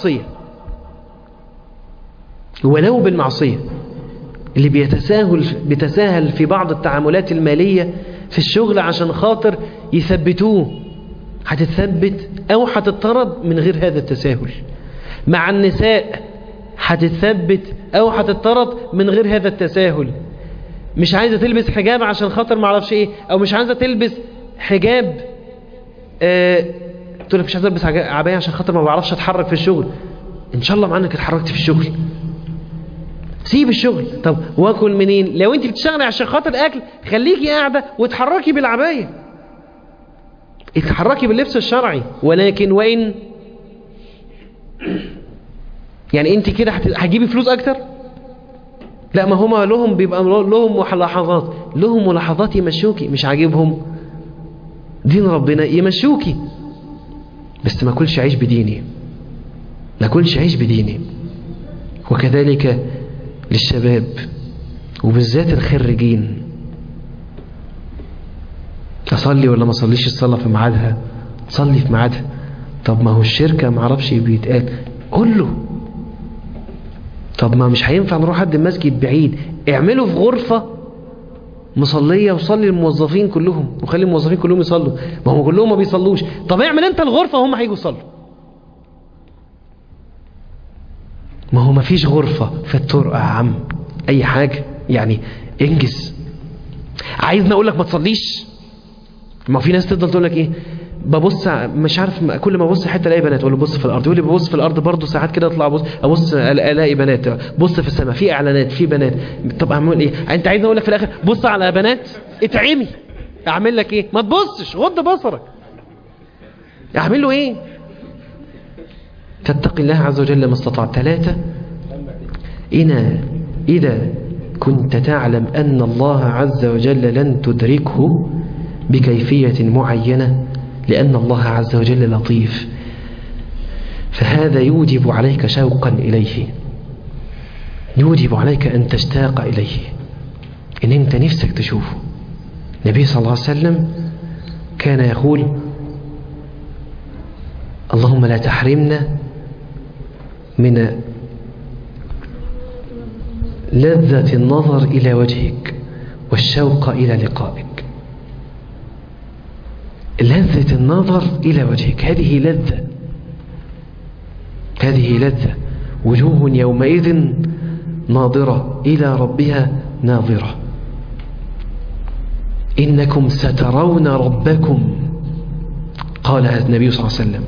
بالمعصية. اللي بيتساهل في بعض التعاملات المالية في الشغل عشان خاطر يثبتوه، هتتثبت أو هتطرد من غير هذا التساهل. مع النساء هتتثبت أو هتطرد من غير هذا التساهل. مش عايزة تلبس حجاب عشان خاطر معرفش ايه، او مش عايزة تلبس حجاب تقول لك مش عايزة تلبس عباية عشان خاطر ما بعرفش اتحرك في الشغل. ان شاء الله معناك اتحركت في الشغل، سيب الشغل. طب واكل منين؟ لو انت بتشتغلي عشان خاطر اكل خليكي قاعدة وتحركي بالعباية، اتحركي باللبس الشرعي. ولكن وين يعني انت كده هتجيبي فلوس اكتر؟ لا، ما هما لهم بيبقى لهم ملاحظات يمشوكي. مش عاجبهم دين ربنا يمشوكي، بس ما كلش عيش بديني. وكذلك للشباب وبالذات الخريجين، اصلي ولا ما اصليش الصلاه في ميعادها؟ صلي في ميعادها. طب ما هو الشركه ما اعرفش بيتقال، قول له. طب ما مش هينفع نروح حد المسجد بعيد، اعمله في غرفه مصليه وصلي الموظفين كلهم وخلي الموظفين كلهم يصلوا. ما هم كلهم ما بيصلوش، طب اعمل انت الغرفه وهم هيجوا يصلوا. ما هو ما فيش غرفه في الطرق يا عم، اي حاجه يعني انجز. عايزني اقول لك ما تصليش؟ ما في ناس تفضل تقول لك ايه، ببص مش عارف كل ما ابص حته الاقي بنات، اقول له بص في الارض، يقول لي ببص في الارض برضه ساعات كده اطلع ابص الاقي بنات، بص في السماء في اعلانات في بنات. طب اعمل ايه؟ انت عايزني اقول لك في الاخر بص على بنات؟ اتعمي. اعمل لك ايه؟ ما تبصش، غض بصرك. اعمل له ايه؟ فاتق الله عز وجل ما استطعت. 3 إذا كنت تعلم أن الله عز وجل لن تدركه بكيفية معينة، لأن الله عز وجل لطيف فهذا يوجب عليك شوقا إليه، يوجب عليك أن تشتاق إليه، إن أنت نفسك تشوفه. النبي صلى الله عليه وسلم كان يقول: اللهم لا تحرمنا من لذة النظر إلى وجهك والشوق إلى لقائك. لذة النظر إلى وجهك، هذه لذة، هذه لذة. وجوه يومئذ ناظرة إلى ربها ناظرة. إنكم سترون ربكم، قال النبي صلى الله عليه وسلم.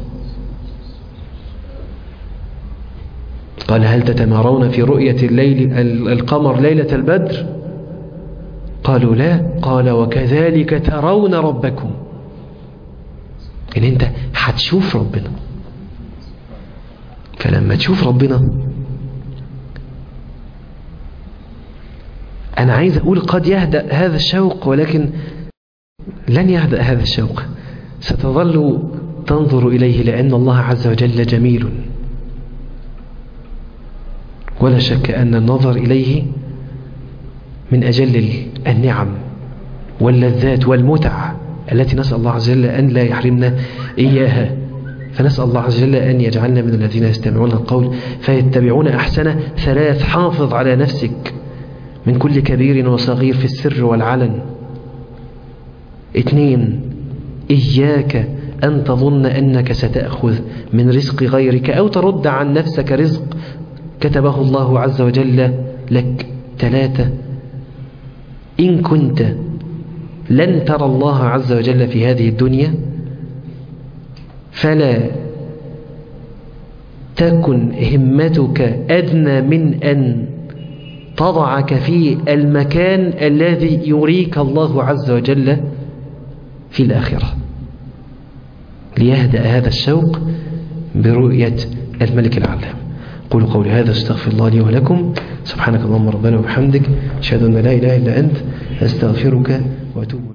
قال: هل تتمارون في رؤية القمر ليلة البدر؟ قالوا: لا. قال: وكذلك ترون ربكم. إن أنت هتشوف ربنا. فلما تشوف ربنا، أنا عايز أقول قد يهدأ هذا الشوق، ولكن لن يهدأ هذا الشوق، ستظل تنظر إليه، لأن الله عز وجل جميل، ولا شك أن النظر إليه من أجل النعم واللذات والمتع التي نسأل الله عز وجل أن لا يحرمنا إياها. فنسأل الله عز وجل أن يجعلنا من الذين يستمعون القول فيتبعون أحسنه. 3: حافظ على نفسك من كل كبير وصغير في السر والعلن. 2: إياك أن تظن أنك ستأخذ من رزق غيرك أو ترد عن نفسك رزق كتبه الله عز وجل لك. 3: إن كنت لن ترى الله عز وجل في هذه الدنيا فلا تكن همتك أدنى من أن تضعك في المكان الذي يريك الله عز وجل في الآخرة، ليهدأ هذا الشوق برؤية الملك العلام. قولوا قولي هذا، استغفر الله لي ولكم. سبحانك اللهم ربنا وبحمدك، أشهد أن لا إله إلا أنت، أستغفرك وأتوب إليك.